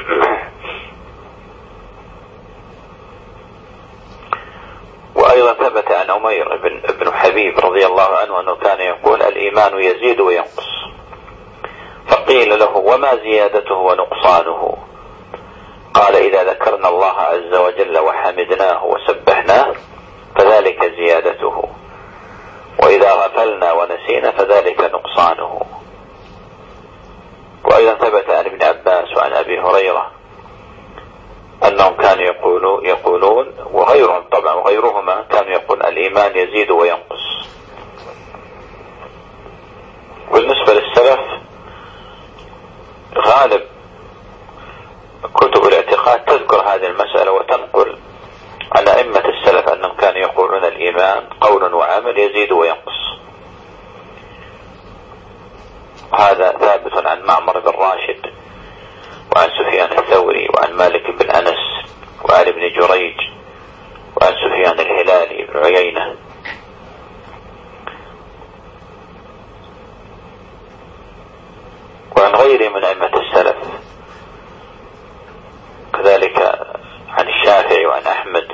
وأيضا ثبت عن عمير بن, بن حبيب رضي الله عنه أنه كان يقول الإيمان يزيد وينقص. فقيل له وما زيادته ونقصانه؟ قال إذا ذكرنا الله عز وجل وحمدناه وسبحناه فذلك زيادته، وإذا غفلنا ونسينا فذلك نقصانه. وأيضا ثبت عن ابن عباس وعن أبي هريرة أنهم كانوا يقولون, يقولون وغيرهم طبعا وغيرهما كانوا يقول الإيمان يزيد وينقص. بالنسبة للسلف غالب كتب الاعتقاد تذكر هذه المسألة وتنقل عن أئمة السلف أنهم كانوا يقولون الإيمان قول وعمل يزيد وينقص. هذا ثابت عن معمر بن راشد وعن سفيان الثوري وعن مالك بن أنس وعن ابن جريج وعن سفيان الهلالي بن عيينة. وعن غيره من أئمة السلف كذلك عن الشافعي وعن أحمد.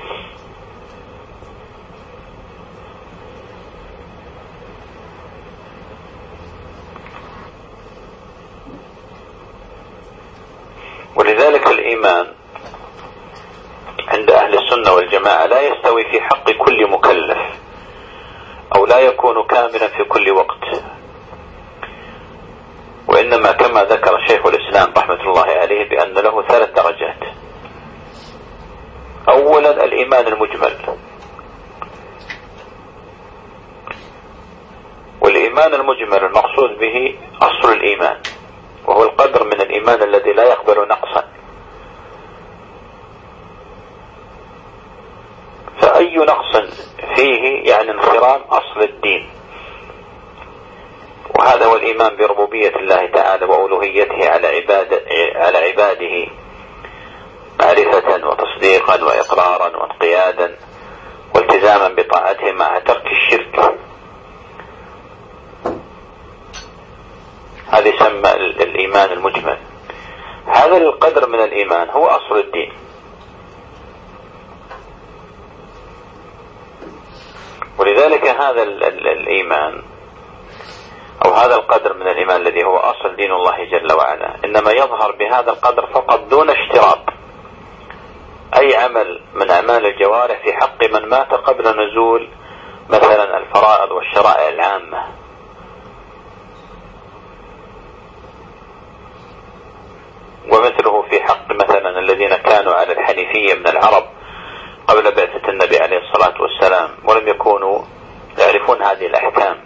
ولذلك الإيمان عند أهل السنة والجماعة لا يستوي في حق كل مكلف، أو لا يكون كاملا في كل وقت، وإنما كما ذكر شيخ الإسلام رحمة الله عليه بأن له ثلاث درجات. أولا الإيمان المجمل، والإيمان المجمل المقصود به أصل الإيمان، وهو القدر من الإيمان الذي لا يقبل نقصا. فأي نقص فيه يعني انخرام أصل الدين، وهذا هو الإيمان بربوبية الله تعالى وألوهيته على عباد على عباده معرفة وتصديقا وإقرارا وانقيادا والتزاما بطاعته مع ترك الشرك. هذا يسمى الإيمان المجمل. هذا القدر من الإيمان هو أصل الدين. ولذلك هذا الإيمان أو هذا القدر من الإيمان الذي هو أصل دين الله جل وعلا إنما يظهر بهذا القدر فقط دون اشتراط أي عمل من أعمال الجوارح في حق من مات قبل نزول مثلا الفرائض والشرائع العامة. ومثله في حق مثلا الذين كانوا على الحنيفية من العرب قبل بعثة النبي عليه الصلاة والسلام ولم يكونوا يعرفون هذه الأحكام.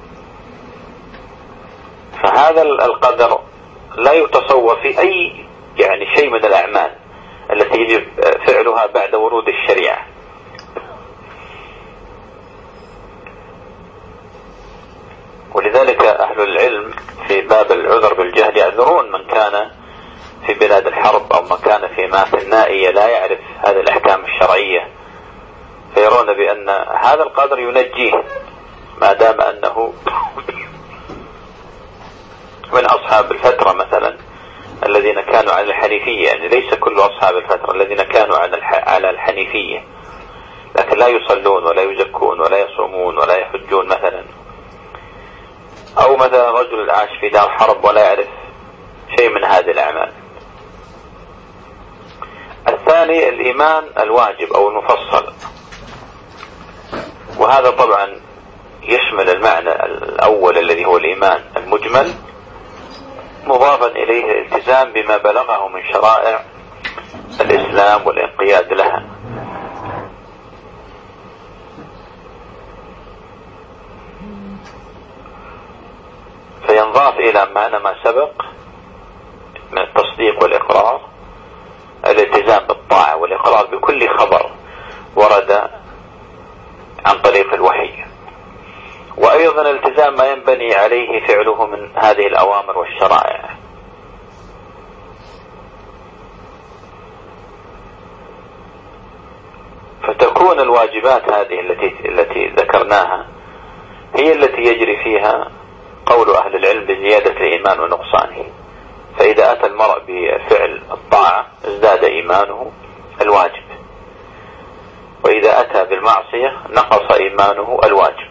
فهذا القدر لا يتصور في أي يعني شيء من الأعمال التي يجب فعلها بعد ورود الشريعة. ولذلك أهل العلم في باب العذر بالجهل يعذرون من كان في بلاد الحرب أو من كان في أماكن النائية لا يعرف هذه الأحكام الشرعية، فيرون بأن هذا القدر ينجيه ما دام أنه من أصحاب الفترة مثلا الذين كانوا على الحنيفية، يعني ليس كل أصحاب الفترة الذين كانوا على الحنيفية لكن لا يصلون ولا يزكون ولا يصومون ولا يحجون مثلا، أو مثلا رجل عاش في دار حرب ولا يعرف شيء من هذه الأعمال. الثاني الإيمان الواجب أو المفصل، وهذا طبعا يشمل المعنى الأول الذي هو الإيمان المجمل مضافا إليه الالتزام بما بلغه من شرائع الإسلام والانقياد لها. وينضاف إلى معنى ما سبق من التصديق والإقرار الالتزام بالطاعة والإقرار بكل خبر ورد عن طريق الوحي، وأيضا الالتزام ما ينبني عليه فعله من هذه الأوامر والشرائع. فتكون الواجبات هذه التي التي ذكرناها هي التي يجري فيها قول أهل العلم بزيادة الإيمان ونقصانه. فإذا أتى المرء بفعل الطاعة ازداد إيمانه الواجب، وإذا أتى بالمعصية نقص إيمانه الواجب.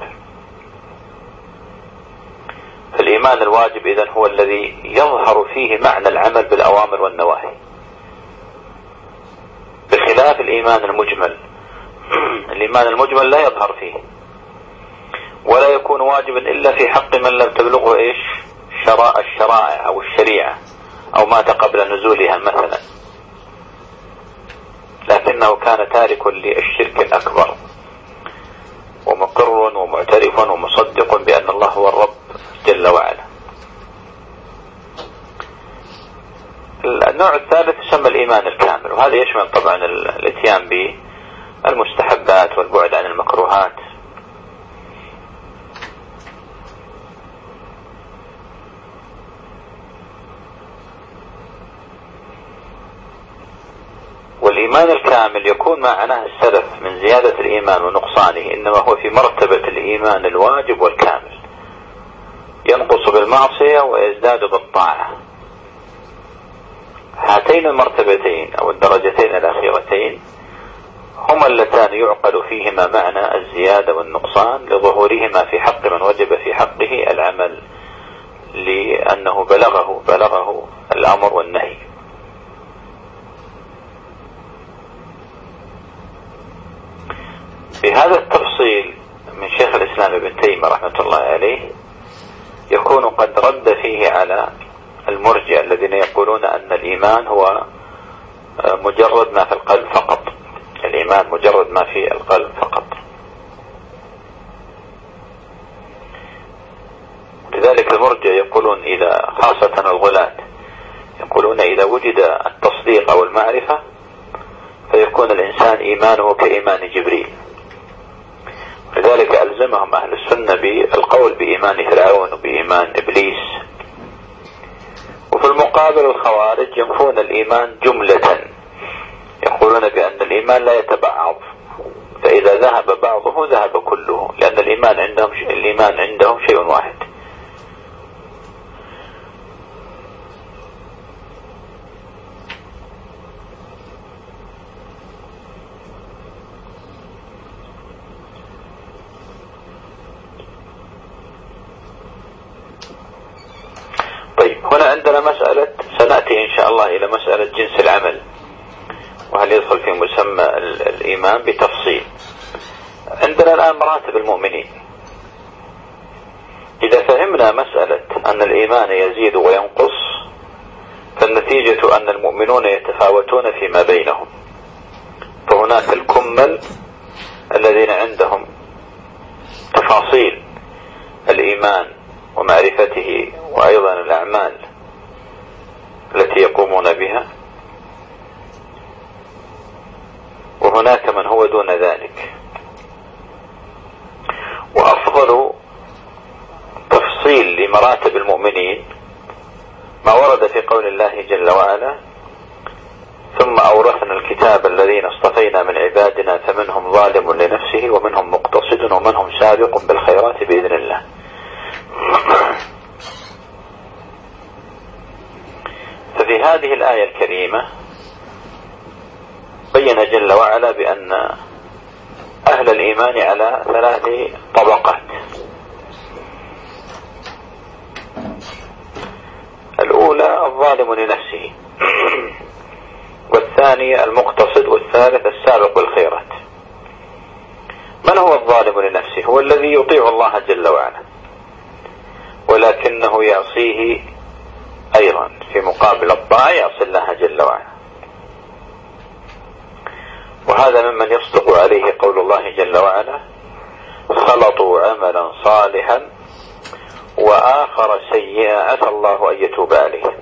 فالإيمان الواجب إذن هو الذي يظهر فيه معنى العمل بالأوامر والنواهي، بخلاف الإيمان المجمل. الإيمان المجمل لا يظهر فيه ولا يكون واجبا إلا في حق من لم تبلغه إيش شراء الشرائع أو الشريعة أو مات قبل نزولها مثلا، لكنه كان تارك للشرك الأكبر ومقر ومعترف ومصدق بأن الله هو الرب جل وعلا. النوع الثالث يسمى الإيمان الكامل، وهذا يشمل طبعا الاتيان بالمستحبات والبعد عن المكروهات. والإيمان الكامل يكون ما عناه السلف من زيادة الإيمان ونقصانه إنما هو في مرتبة الإيمان الواجب والكامل، ينقص بالمعصية ويزداد بالطاعة. هاتين المرتبتين أو الدرجتين الأخيرتين هما اللتان يعقل فيهما معنى الزيادة والنقصان لظهورهما في حق من وجب في حقه العمل، لأنه بلغه بلغه الأمر والنهي. في هذا التفصيل من شيخ الإسلام ابن تيمية رحمة الله عليه يكون قد رد فيه على المرجئة الذين يقولون أن الإيمان هو مجرد ما في القلب فقط، الإيمان مجرد ما في القلب فقط. لذلك المرجئة يقولون إذا خاصة الغلاة يقولون إذا وجد التصديق أو المعرفة فيكون الإنسان إيمانه كإيمان جبريل. لذلك ألزمهم أهل السنة بالقول بإيمان فرعون وبإيمان إبليس. وفي المقابل الخوارج ينفون الإيمان جملة، يقولون بأن الإيمان لا يتبعض، فإذا ذهب بعضه ذهب كله، لأن الإيمان عندهم الإيمان عندهم شيء واحد. هنا عندنا مسألة، سنأتي إن شاء الله إلى مسألة جنس العمل وهل يدخل في مسمى الإيمان بتفصيل. عندنا الآن مراتب المؤمنين. إذا فهمنا مسألة أن الإيمان يزيد وينقص فالنتيجة أن المؤمنون يتفاوتون فيما بينهم. فهناك الكمل الذين عندهم تفاصيل الإيمان ومعرفته وأيضا الأعمال التي يقومون بها، وهناك من هو دون ذلك. وأفضل تفصيل لمراتب المؤمنين ما ورد في قول الله جل وعلا: ثم أورثنا الكتاب الذين اصطفينا من عبادنا فمنهم ظالم لنفسه ومنهم مقتصد ومنهم سابق بالخيرات بإذن الله. ففي هذه الآية الكريمة بين جل وعلا بأن أهل الإيمان على ثلاث طبقات. الأولى الظالم لنفسه، والثانية المقتصد، والثالث السابق بالخيرات. من هو الظالم لنفسه؟ هو الذي يطيع الله جل وعلا ولكنه يعصيه أيضا، في مقابل الطاعة يعصي الله جل وعلا. وهذا ممن يصدق عليه قول الله جل وعلا: خلطوا عملا صالحا وآخر سيئا عسى الله أن يتوب عليه.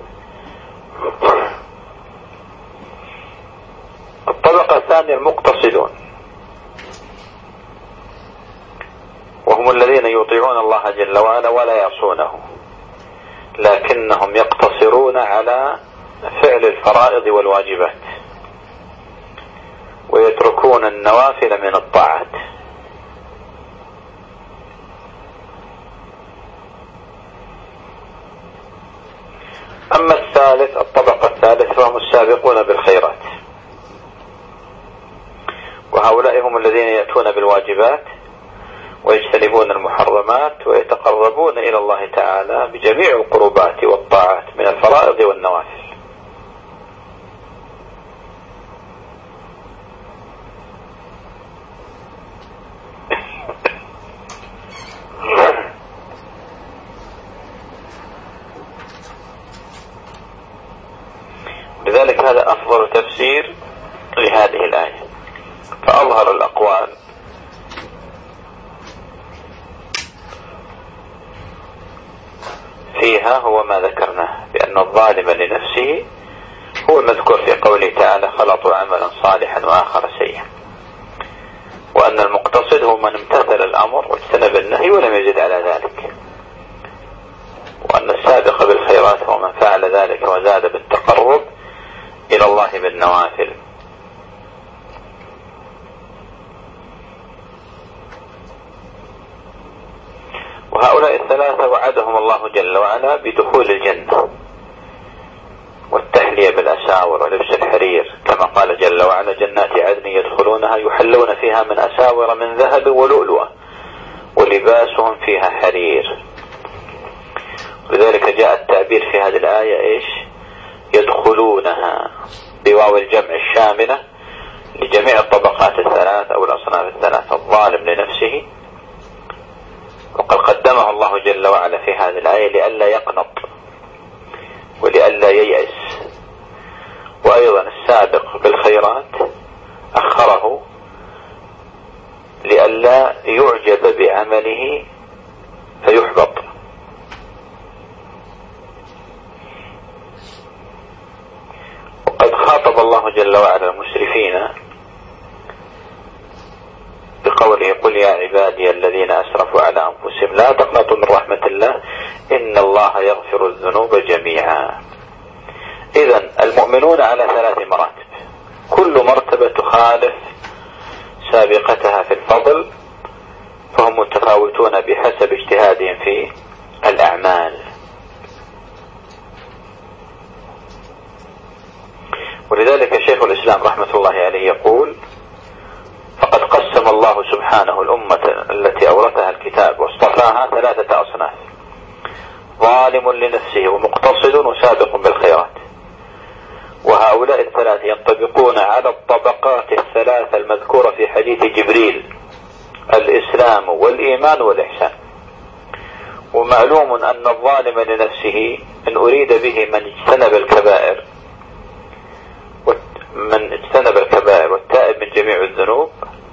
الطبقة الثانية المقتصدون، وهم الذين يطيعون الله جل وعلا ولا يعصونه، لكنهم يقتصرون على فعل الفرائض والواجبات ويتركون النوافل من الطاعات. أما الثالث، الطبقة الثالث، فهم السابقون بالخيرات، وهؤلاء هم الذين يأتون بالواجبات ويجتنبون المحرمات ويتقربون إلى الله تعالى بجميع القربات والطاعات من الفرائض والنوافل. لذلك هذا أفضل تفسير لهذه الآية. فأظهر الأقوال فيها هو ما ذكرناه، بأن الظالم لنفسه هو المذكور في قوله تعالى خلطوا عملا صالحا وآخر سيئا، وأن المقتصد هو من امتثل الأمر واجتنب النهي ولم يزد على ذلك، وأن السابق بالخيرات هو من فعل ذلك وزاد بالتقرب إلى الله بالنوافل. وهؤلاء الثلاثة وعدهم الله جل وعلا بدخول الجنة والتحلية بالأساور ولبس الحرير، كما قال جل وعلا جنات عدن يدخلونها يحلون فيها من أساور من ذهب ولؤلؤة ولباسهم فيها حرير. لذلك جاء التعبير في هذه الآية إيش؟ يدخلونها بواو الجمع الشاملة لجميع الطبقات الثلاث أو الأصناف الثلاث، الظالم لنفسه، وقد قدمه الله جل وعلا في هذه الآية لئلا يقنط ولئلا ييأس، وأيضا السابق بالخيرات أخره لئلا يعجب بعمله فيحبط. وقد خاطب الله جل وعلا المسرفين بقوله قل يا عبادي الذين أسرفوا على أنفسهم لا تقنطوا من رحمة الله إن الله يغفر الذنوب جميعا. إذن المؤمنون على ثلاث مراتب، كل مرتبة تخالف سابقتها في الفضل، فهم متفاوتون بحسب اجتهادهم في الأعمال. ولذلك شيخ الإسلام رحمة الله عليه يقول فقد قسم الله سبحانه الأمة التي أورثها الكتاب واصطفاها ثلاثة أصناف: ظالم لنفسه ومقتصد وسابق بالخيرات. وهؤلاء الثلاث ينطبقون على الطبقات الثلاثة المذكورة في حديث جبريل: الإسلام والإيمان والإحسان. ومعلوم أن الظالم لنفسه إن أريد به من اجتنب الكبائر من اجتنب الكبائر والتائب من جميع الذنوب،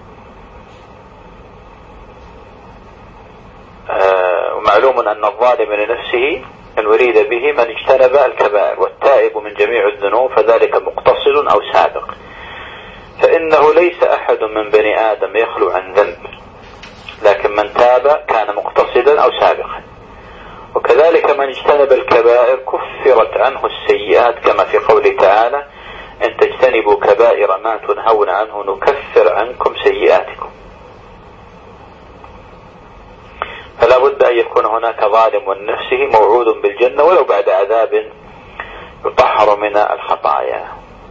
آه ومعلوم أن الظالم لنفسه إن أريد به من اجتنب الكبائر والتائب من جميع الذنوب فذلك مقتصد أو سابق، فإنه ليس أحد من بني آدم يخلو عن ذنب، لكن من تاب كان مقتصدا أو سابقا. وكذلك من اجتنب الكبائر كفرت عنه السيئات، كما في قوله تعالى إن تجتنبوا كبائر ما تنهون عنه نكفر عنكم سيئاتكم. فلا بد أن يكون هناك ظالم لنفسه موعود بالجنة ولو بعد عذاب يطهر من الخطايا.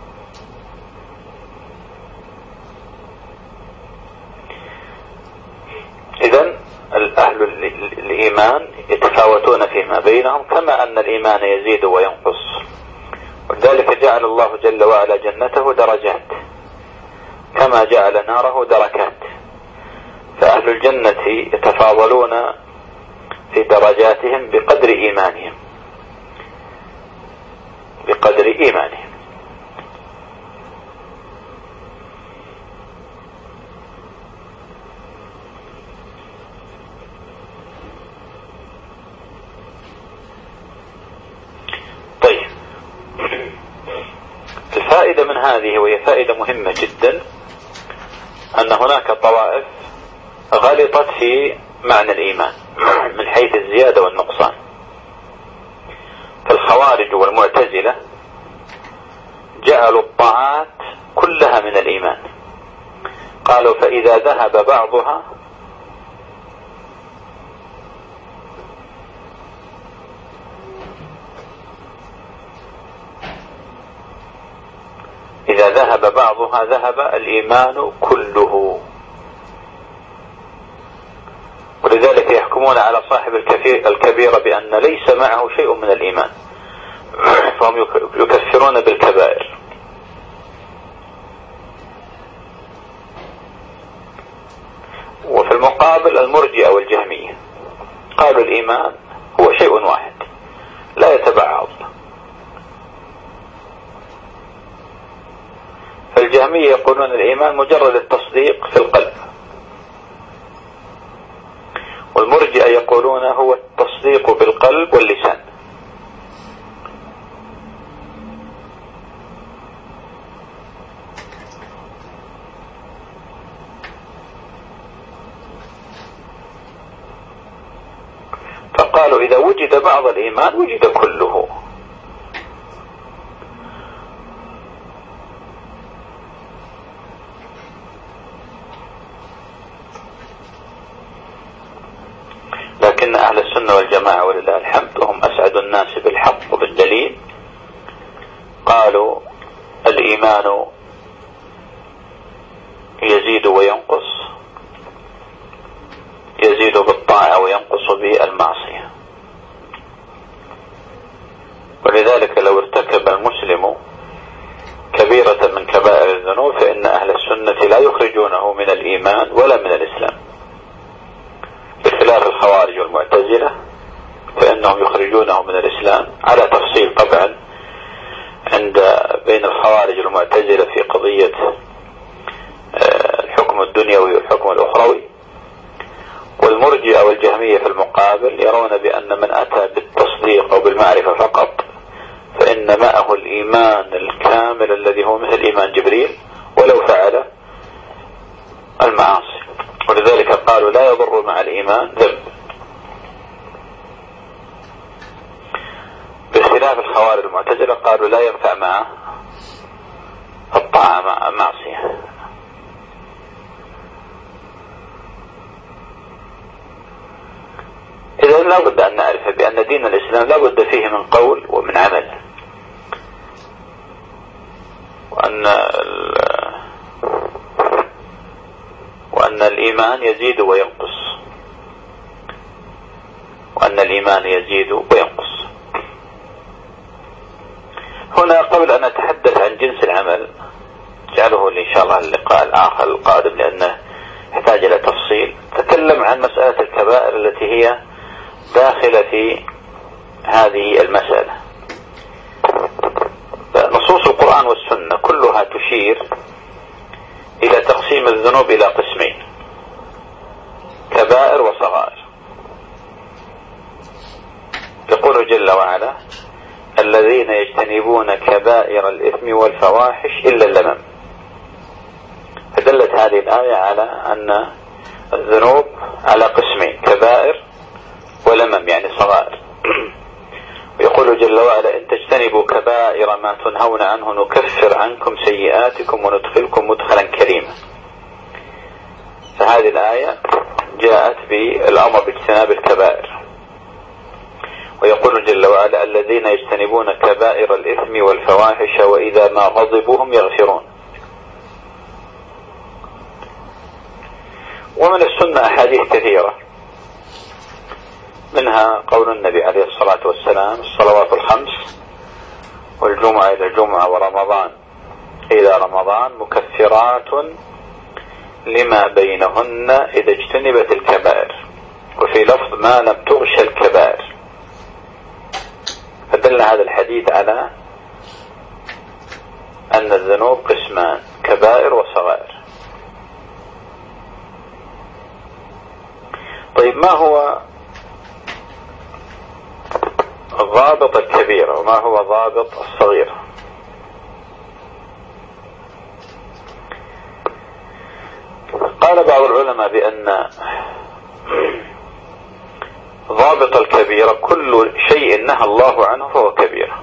إذن أهل الإيمان يتفاوتون فيما بينهم، كما أن الإيمان يزيد وينقص. ولذلك جعل الله جل وعلا جنته درجات كما جعل ناره دركات، فأهل الجنة يتفاضلون في درجاتهم بقدر إيمانهم بقدر إيمانهم هذه، وهي فائدة مهمة جدا، أن هناك طوائف غلطت في معنى الإيمان من حيث الزيادة والنقصان. فالخوارج والمعتزلة جعلوا الطاعات كلها من الإيمان، قالوا فإذا ذهب بعضها إذا ذهب بعضها ذهب الإيمان كله. ولذلك يحكمون على صاحب الكبيرة بأن ليس معه شيء من الإيمان، فهم يكفرون بالكبائر. وفي المقابل المرجئة والجهمية قالوا الإيمان هو شيء واحد لا يتبعض. فالجهمية يقولون الإيمان مجرد التصديق في القلب، والمرجئة يقولون هو التصديق بالقلب واللسان. فقالوا إذا وجد بعض الإيمان وجد كله. لكن أهل السنة والجماعة ولله الحمد وهم أسعد الناس بالحق وبالدليل، قالوا الإيمان يزيد وينقص، يزيد بالطاعة وينقص بالمعصية. ولذلك لو ارتكب المسلم كبيرة من كبائر الذنوب فإن أهل السنة لا يخرجونه من الإيمان ولا من الإسلام، بخلاف الخوارج والمعتزلة فإنهم يخرجونه من الإسلام على تفصيل طبعا عند بين الخوارج والمعتزلة في قضية الحكم الدنيوي والحكم الأخروي. والمرجئة والجهمية في المقابل يرون بأن من أتى بالتصديق أو بالمعرفة فقط فإن معه الإيمان الكامل الذي هو مثل إيمان جبريل ولو فعل المعاصي. ولذلك قالوا لا يضر مع الإيمان ذنب، بخلاف الخوارج المعتزلة قالوا لا ينفع مع الطاعة مع معصية. إذا لا بد أن نعرف بأن دين الإسلام لا بد فيه من قول ومن عمل، وأن وأن الإيمان يزيد وينقص، وأن الإيمان يزيد وينقص. هنا قبل أن نتحدث عن جنس العمل جعله إن شاء الله اللقاء الآخر القادم لأنه يحتاج إلى تفصيل، تكلم عن مسألة الكبائر التي هي داخلة في هذه المسألة. نصوص القرآن والسنة كلها تشير إلى تقسيم الذنوب إلى قسمين: كبائر وصغائر. يقول جل وعلا: الذين يجتنبون كبائر الإثم والفواحش إلا اللمم. فدلت هذه الآية على أن الذنوب على قسمين: كبائر ولمم يعني صغائر. ويقول جل وعلا: إن تجتنبوا كبائر ما تنهون عنه نكفر عنكم سيئاتكم وندخلكم مدخلا كريما. فهذه الآية جاءت بالأمر باجتناب الكبائر. ويقول جل وعلا: الذين يجتنبون كبائر الإثم والفواحش وإذا ما غضبوا هم يغفرون. ومن السنة أحاديث كثيرة، منها قول النبي عليه الصلاة والسلام: الصلوات الخمس والجمعة إلى الجمعة ورمضان إلى رمضان مكفرات لما بينهن إذا اجتنبت الكبائر، وفي لفظ ما لم تغش الكبائر. فدل هذا الحديث على أن الذنوب قسمان: كبائر وصغائر. طيب، ما هو ضابط الكبيرة وما هو ضابط الصغيرة؟ قال بعض العلماء بأن ضابط الكبيرة كل شيء نهى الله عنه فهو كبيرة.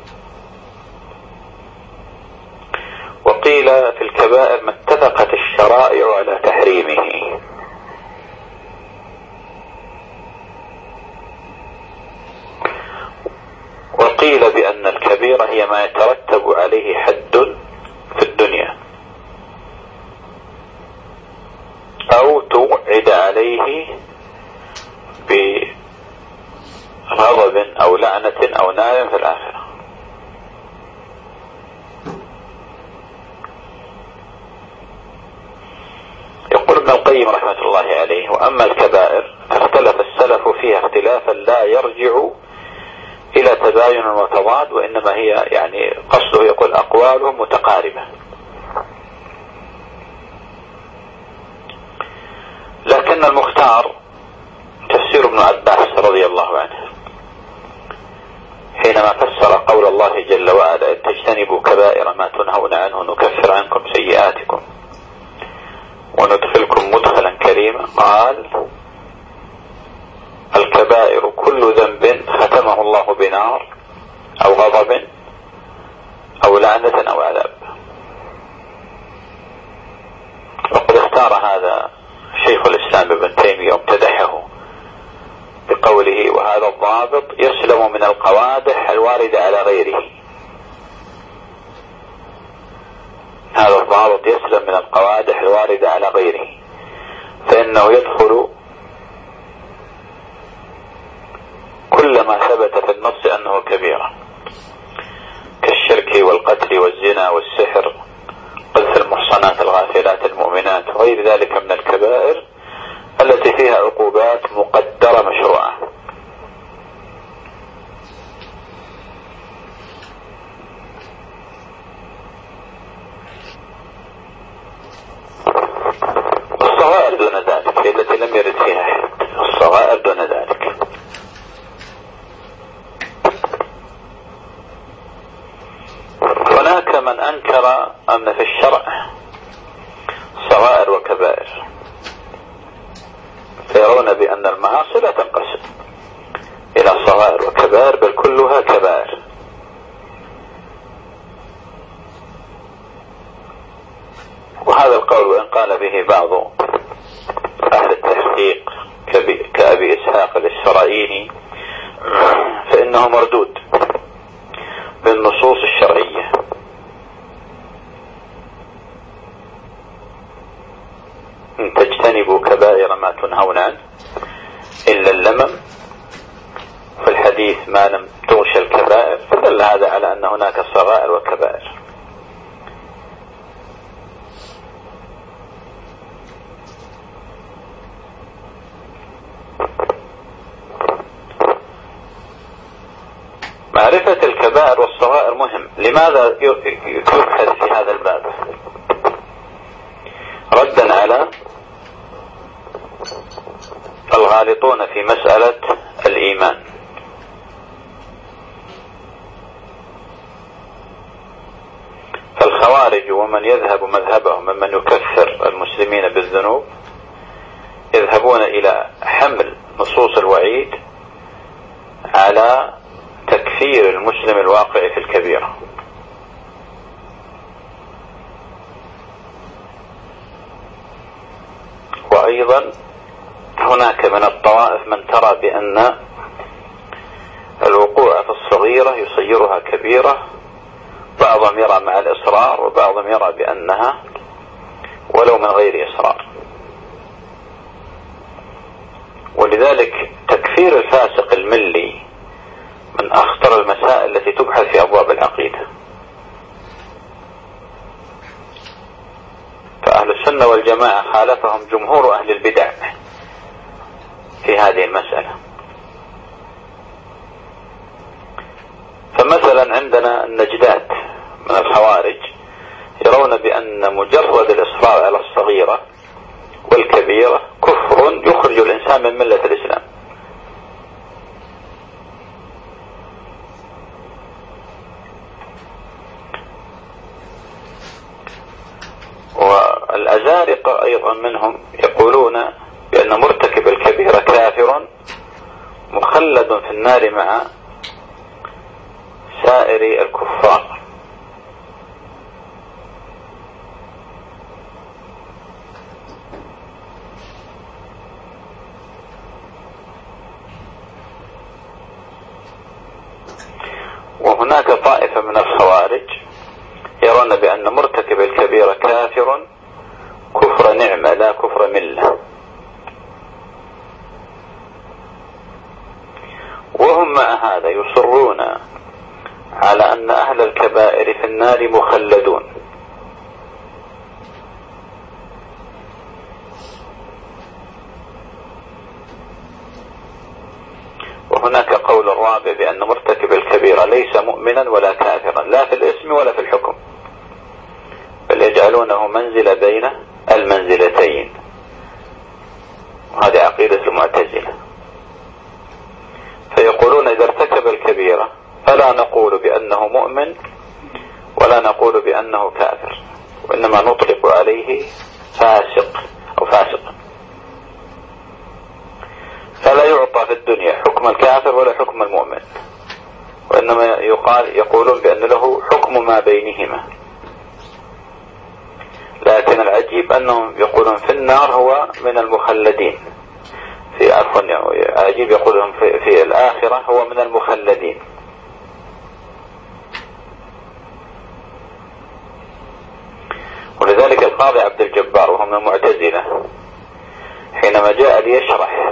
وقيل في الكبائر ما اتفقت الشرائع على تحريمه. وقيل بأن الكبيرة هي ما يترتب عليه حد في الدنيا أو توعد عليه بغضب أو لعنة أو نار في الآخرة. يقول ابن القيم رحمة الله عليه: وأما الكبائر فاختلف السلف فيها اختلافا لا يرجع إلى تباين وتضاد، وإنما هي يعني قصده يقول أقوالهم متقاربة. لكن المختار تفسير ابن عباس رضي الله عنه حينما فسر قول الله جل وعلا: إن تجتنبوا كبائر ما تنهون عنه نكفر عنكم سيئاتكم وندخلكم مدخلا كريما، قال: الكبائر كل ذنب ختمه الله بنار أو غضب أو لعنة أو عذاب. وقد اختار هذا شيخ الإسلام ابن تيمية وامتدحه بقوله: وهذا الضابط يسلم من القوادح الواردة على غيره. هذا الضابط يسلم من القوادح الواردة على غيره، فإنه يدخل كل ما ثبت في النص أنه كبيرة، كالشرك والقتل والزنا والسحر قذف المحصنات الغافلات المؤمنات وغير ذلك من الكبائر التي فيها عقوبات مقدرة مشروعة. والصغائر دون ذلك هي التي لم يرد فيها حد، الصغائر دون ذلك. هناك من أنكر أن في الشرع صغائر وكبائر، فيرون بأن المعاصي لا تنقسم إلى صغائر وكبائر بل كلها كبائر. وهذا القول وإن قال به بعض أهل التحقيق كأبي إسحاق الإسرائيلي فإنه مردود بالنصوص الشرعية. إن تجتنبوا كبائر ما تنهون عنه إلا اللمم، في الحديث ما لم تغشى الكبائر، فدل هذا على أن هناك صغائر وكبائر. معرفة الكبائر والصغائر مهم. لماذا يبحث في هذا الباب؟ ردا على الغالطون في مسألة الإيمان. فالخوارج ومن يذهب مذهبهم ممن يكفر المسلمين بالذنوب يذهبون إلى حمل نصوص الوعيد على تكفير المسلم الواقع في الكبيرة. وأيضا هناك من الطوائف من ترى بأن الوقوع في الصغيرة يصيرها كبيرة، بعضهم يرى مع الإصرار وبعضهم يرى بأنها ولو من غير إصرار. ولذلك تكفير الفاسق الملي من أخطر المسائل التي تبحث في أبواب العقيدة. فأهل السنة والجماعة خالفهم جمهور أهل البدع في هذه المسألة. فمثلا عندنا النجدات من الخوارج يرون بأن مجرد الإصرار على الصغيرة والكبيرة كفر يخرج الإنسان من ملة الإسلام. والأزاهرة الزنادقة أيضا منهم يقولون بأن مرتكب الكبيرة كافر مخلد في النار مع سائر الكفار. وهناك طائفة من الخوارج يرون بأن مرتكب الكبيرة كافر كفر نعمة لا كفر ملة، وهم مع هذا يصرون على أن أهل الكبائر في النار مخلدون. وهناك قول الرابع بأن مرتكب الكبيرة ليس مؤمنا ولا كافرا لا في الاسم ولا في الحكم، بل يجعلونه منزل بين المنزلتين، وهذه عقيدة المعتزلة. فيقولون إذا ارتكب الكبيرة فلا نقول بأنه مؤمن ولا نقول بأنه كافر، وإنما نطلق عليه فاسق أو فاسق، فلا يعطى في الدنيا حكم الكافر ولا حكم المؤمن، وإنما يقال يقولون بأن له حكم ما بينهما. لكن العجيب أنهم يقولون في النار هو من المخلدين، في عفوا عجيب يقولون في, في الآخرة هو من المخلدين. ولذلك القاضي عبد الجبار وهو من المعتزلة حينما جاء ليشرح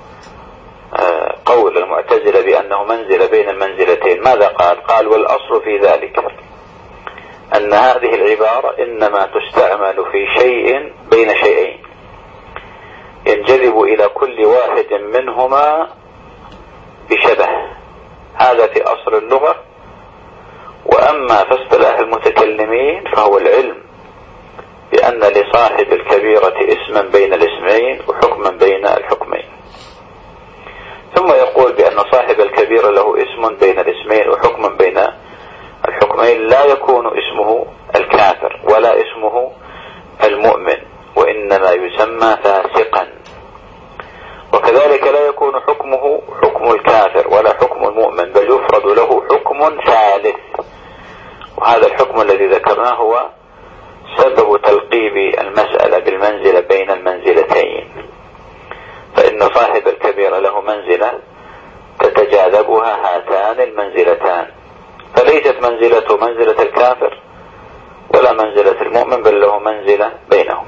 قول المعتزلة بأنه منزل بين المنزلتين ماذا قال؟ قال والأصل في ذلك أن هذه العبارة إنما تستعمل في شيء بين شيئين ينجذب إلى كل واحد منهما بشبه، هذا في أصل اللغة. وأما في اصطلاح المتكلمين فهو العلم بأن لصاحب الكبيرة اسما بين الاسمين وحكما بين الحكمين. ثم يقول بأن صاحب الكبيرة له اسم بين الاسمين وحكما بين الحكمين لا يكون اسمه الكافر ولا اسمه المؤمن، وإنما يسمى فاسقا. وكذلك لا يكون حكمه حكم الكافر ولا حكم المؤمن، بل يفرض له حكم ثالث، وهذا الحكم الذي ذكرناه هو سبب تلقيب المسألة بالمنزلة بين المنزلتين. فإن صاحب الكبيرة له منزلة تتجاذبها هاتان المنزلتان، فليست منزلته منزلة الكافر ولا منزلة المؤمن، بل له منزلة بينهم.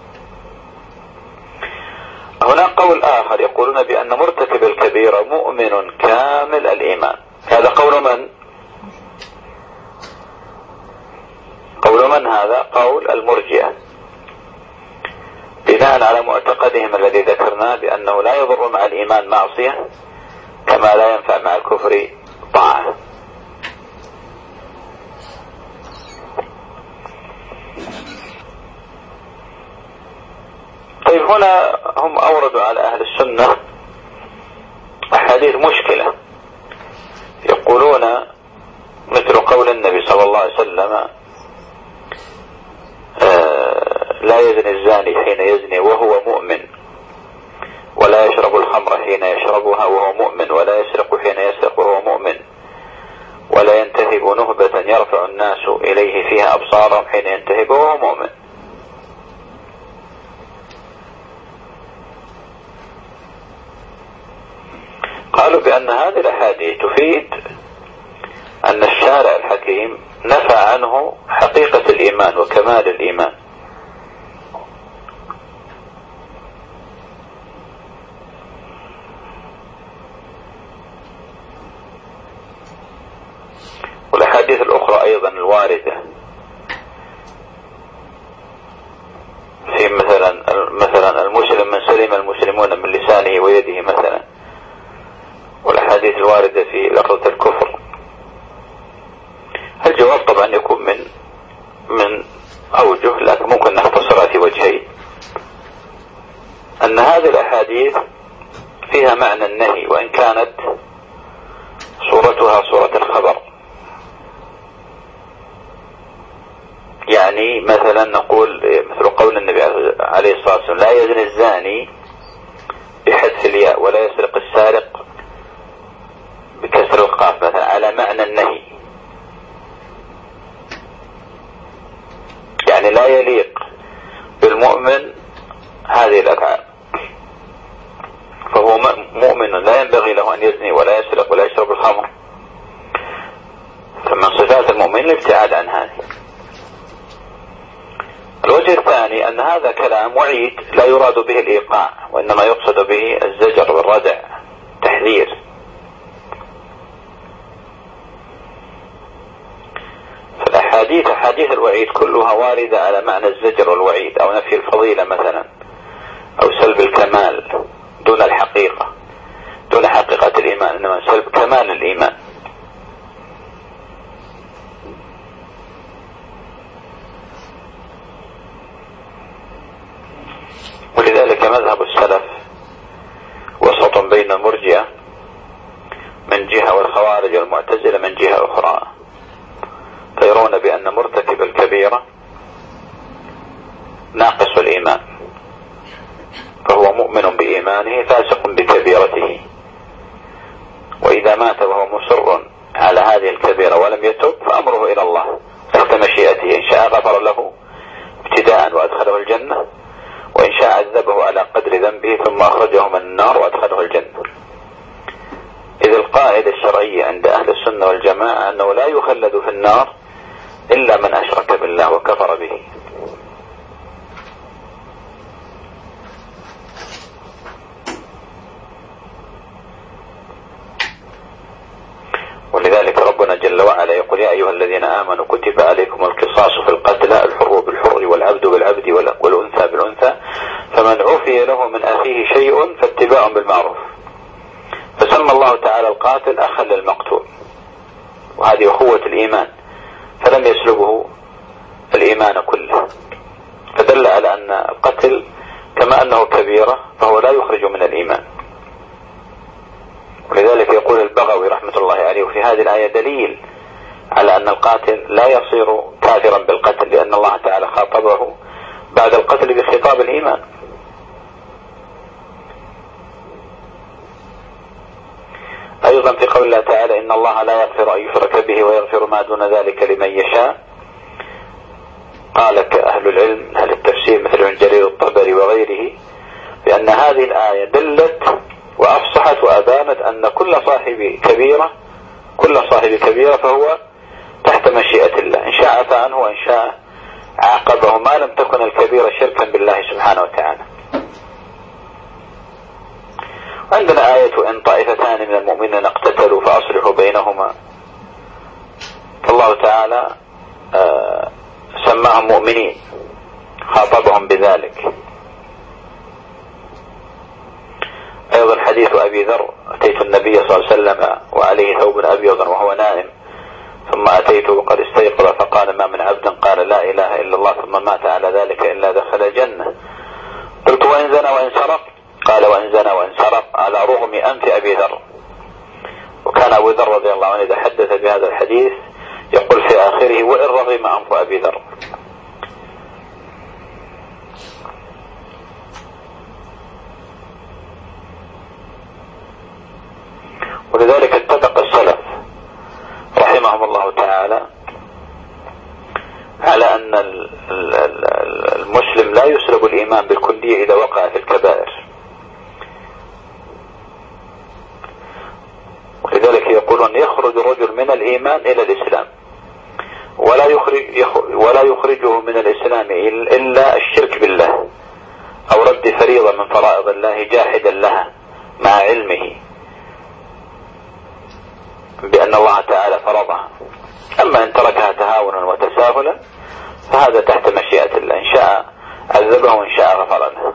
هناك قول آخر يقولون بأن مرتكب الكبيرة مؤمن كامل الإيمان. هذا قول من؟ قول من هذا؟ قول المرجئة، بناء على معتقدهم الذي ذكرناه بأنه لا يضر مع الإيمان معصية كما لا ينفع مع الكفر طاعة. طيب هنا هم أوردوا على أهل السنة أحاديث مشكلة، يقولون مثل قول النبي صلى الله عليه وسلم آه لا يزني الزاني حين يزني وهو مؤمن، ولا يشرب الخمر حين يشربها وهو مؤمن، ولا يسرق حين يسرق وهو مؤمن، ولا ينتهب نهبة يرفع الناس إليه فيها أبصارهم حين ينتهب وهو مؤمن. قالوا بأن هذه الأحاديث تفيد أن الشارع الحكيم نفى عنه حقيقة الإيمان وكمال الإيمان. والأحاديث الأخرى أيضا الواردة في مثلا مثلا المسلم من سلم المسلمون من لسانه ويده مثلا، والأحاديث الواردة في لفظة الكفر. الجواب طبعا يكون من من أوجه، لكن ممكن نختصرها في وجهين. أن هذه الأحاديث فيها معنى النهي وإن كانت صورتها صورة الخبر، يعني مثلا نقول مثل قول النبي عليه الصلاة والسلام لا يزني الزاني بحذف الياء ولا يسرق السارق بكسر القاف مثلا على معنى النهي، يعني لا يليق بالمؤمن هذه الأفعال، فهو مؤمن لا ينبغي له أن يزني ولا يسرق ولا يشرب الخمر، فمن صفات المؤمن الابتعاد عن هذه. الوجه الثاني أن هذا كلام وعيد لا يراد به الإيقاع، وإنما يقصد به الزجر والردع، تحذير. فالأحاديث أحاديث الوعيد كلها واردة على معنى الزجر والوعيد، أو نفي الفضيلة مثلا، أو سلب الكمال دون الحقيقة، دون حقيقة الإيمان، إنما سلب كمال الإيمان. ولذلك مذهب السلف وسط بين المرجئة من جهة والخوارج والمعتزلة من جهة أخرى، فيرون بأن مرتكب الكبيرة ناقص الإيمان، فهو مؤمن بإيمانه فاسق بكبيرته، وإذا مات وهو مصر على هذه الكبيرة ولم يتب فأمره إلى الله تحت مشيئته، إن شاء غفر له ابتداء وأدخله الجنة، وإن شاء عذبه على قدر ذنبه ثم أخرجه من النار وأدخله الجنة. إذ القاعدة الشرعية عند أهل السنة والجماعة أنه لا يخلد في النار إلا من أشرك بالله وكفر به. ولذلك ربنا جل وعلا يقول يا أيها الذين آمنوا كتب عليكم القصاص في القتلى الحر بالحر والعبد بالعبد والأنثى بالأنثى فمن عفي له من أخيه شيء فاتباع بالمعروف، فسمى الله تعالى القاتل أخا للمقتول، وهذه أخوة الإيمان، فلم يسلبه الإيمان كله، فدل على أن القتل كما أنه كبيرة فهو لا يخرج من الإيمان. ولذلك يقول البغوي رحمة الله عليه في هذه الآية دليل على أن القاتل لا يصير كافرا بالقتل، لأن الله تعالى خاطبه بعد القتل بخطاب الإيمان. أيضا في قول الله تعالى إن الله لا يغفر أن يشرك به ويغفر ما دون ذلك لمن يشاء، قال أهل العلم أهل التفسير مثل ابن جرير الطبري وغيره بأن هذه الآية دلت وأفصحت وأبانت أن كل صاحب كبيرة كل صاحب كبيرة فهو تحت مشيئة الله، إن شاء عفى عنه وإن شاء عاقبه، ما لم تكن الكبيرة شركا بالله سبحانه وتعالى. عندنا آية إن طائفتان من المؤمنين اقتتلوا فأصلحوا بينهما، فالله تعالى آه سماهم مؤمنين، خاطبهم بذلك. أيضا حديث أبي ذر أتيت النبي صلى الله عليه وسلم وعليه ثوب أبيض وهو نائم، ثم أتيته وقد استيقظ فقال ما من عبد قال لا إله إلا الله ثم مات على ذلك إلا دخل الجنة. قلت وإن زنى وإن سرق؟ قال وإن زنى وإن سرق على رغم أنف أبي ذر. وكان أبو ذر رضي الله عنه إذا حدث بهذا الحديث يقول في آخره وإن رغم أنف أبي ذر. ولذلك اتفق السلف رحمهم الله تعالى على أن المسلم لا يسلب الإيمان بالكلية إذا وقع في الكبائر. ولذلك يقولون يخرج الرجل من الإيمان إلى الإسلام ولا يخرج ولا يخرجه من الإسلام إلا الشرك بالله أو رد فريضة من فرائض الله جاحدا لها مع علمه بأن الله تعالى فرضها. أما إن تركها تهاونا وتساهلا فهذا تحت مشيئة الله، إن شاء عذبه وإن شاء غفر له.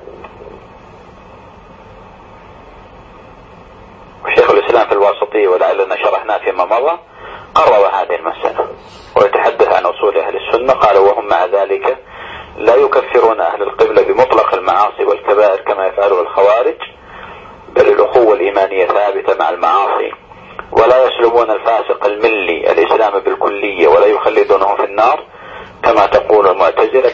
وشيخ الإسلام في الواسطية ولعلنا شرحنا فيما مضى قرر هذه المسألة ويتحدث عن أصول أهل السنة. قال وهم مع ذلك لا يكفرون أهل القبلة بمطلق المعاصي والكبائر كما يفعله الخوارج، بل الأخوة الإيمانية ثابتة مع المعاصي، ولا يسلبون الفاسق الملي الإسلام بالكلية ولا يخلدونه في النار كما تقول المعتزلة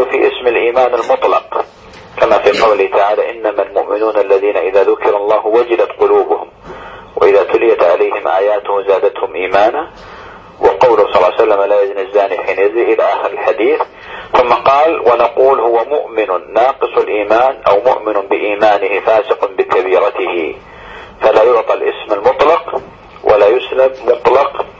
يدخل في اسم الإيمان المطلق كما في قوله تعالى إنما المؤمنون الذين إذا ذكر الله وجلت قلوبهم وإذا تليت عليهم آياته زادتهم إيمانا، وقوله صلى الله عليه وسلم لا يزني الزاني حين يزني إلى آخر الحديث. ثم قال ونقول هو مؤمن ناقص الإيمان أو مؤمن بإيمانه فاسق بكبيرته، فلا يعطى الاسم المطلق ولا يسلب مطلق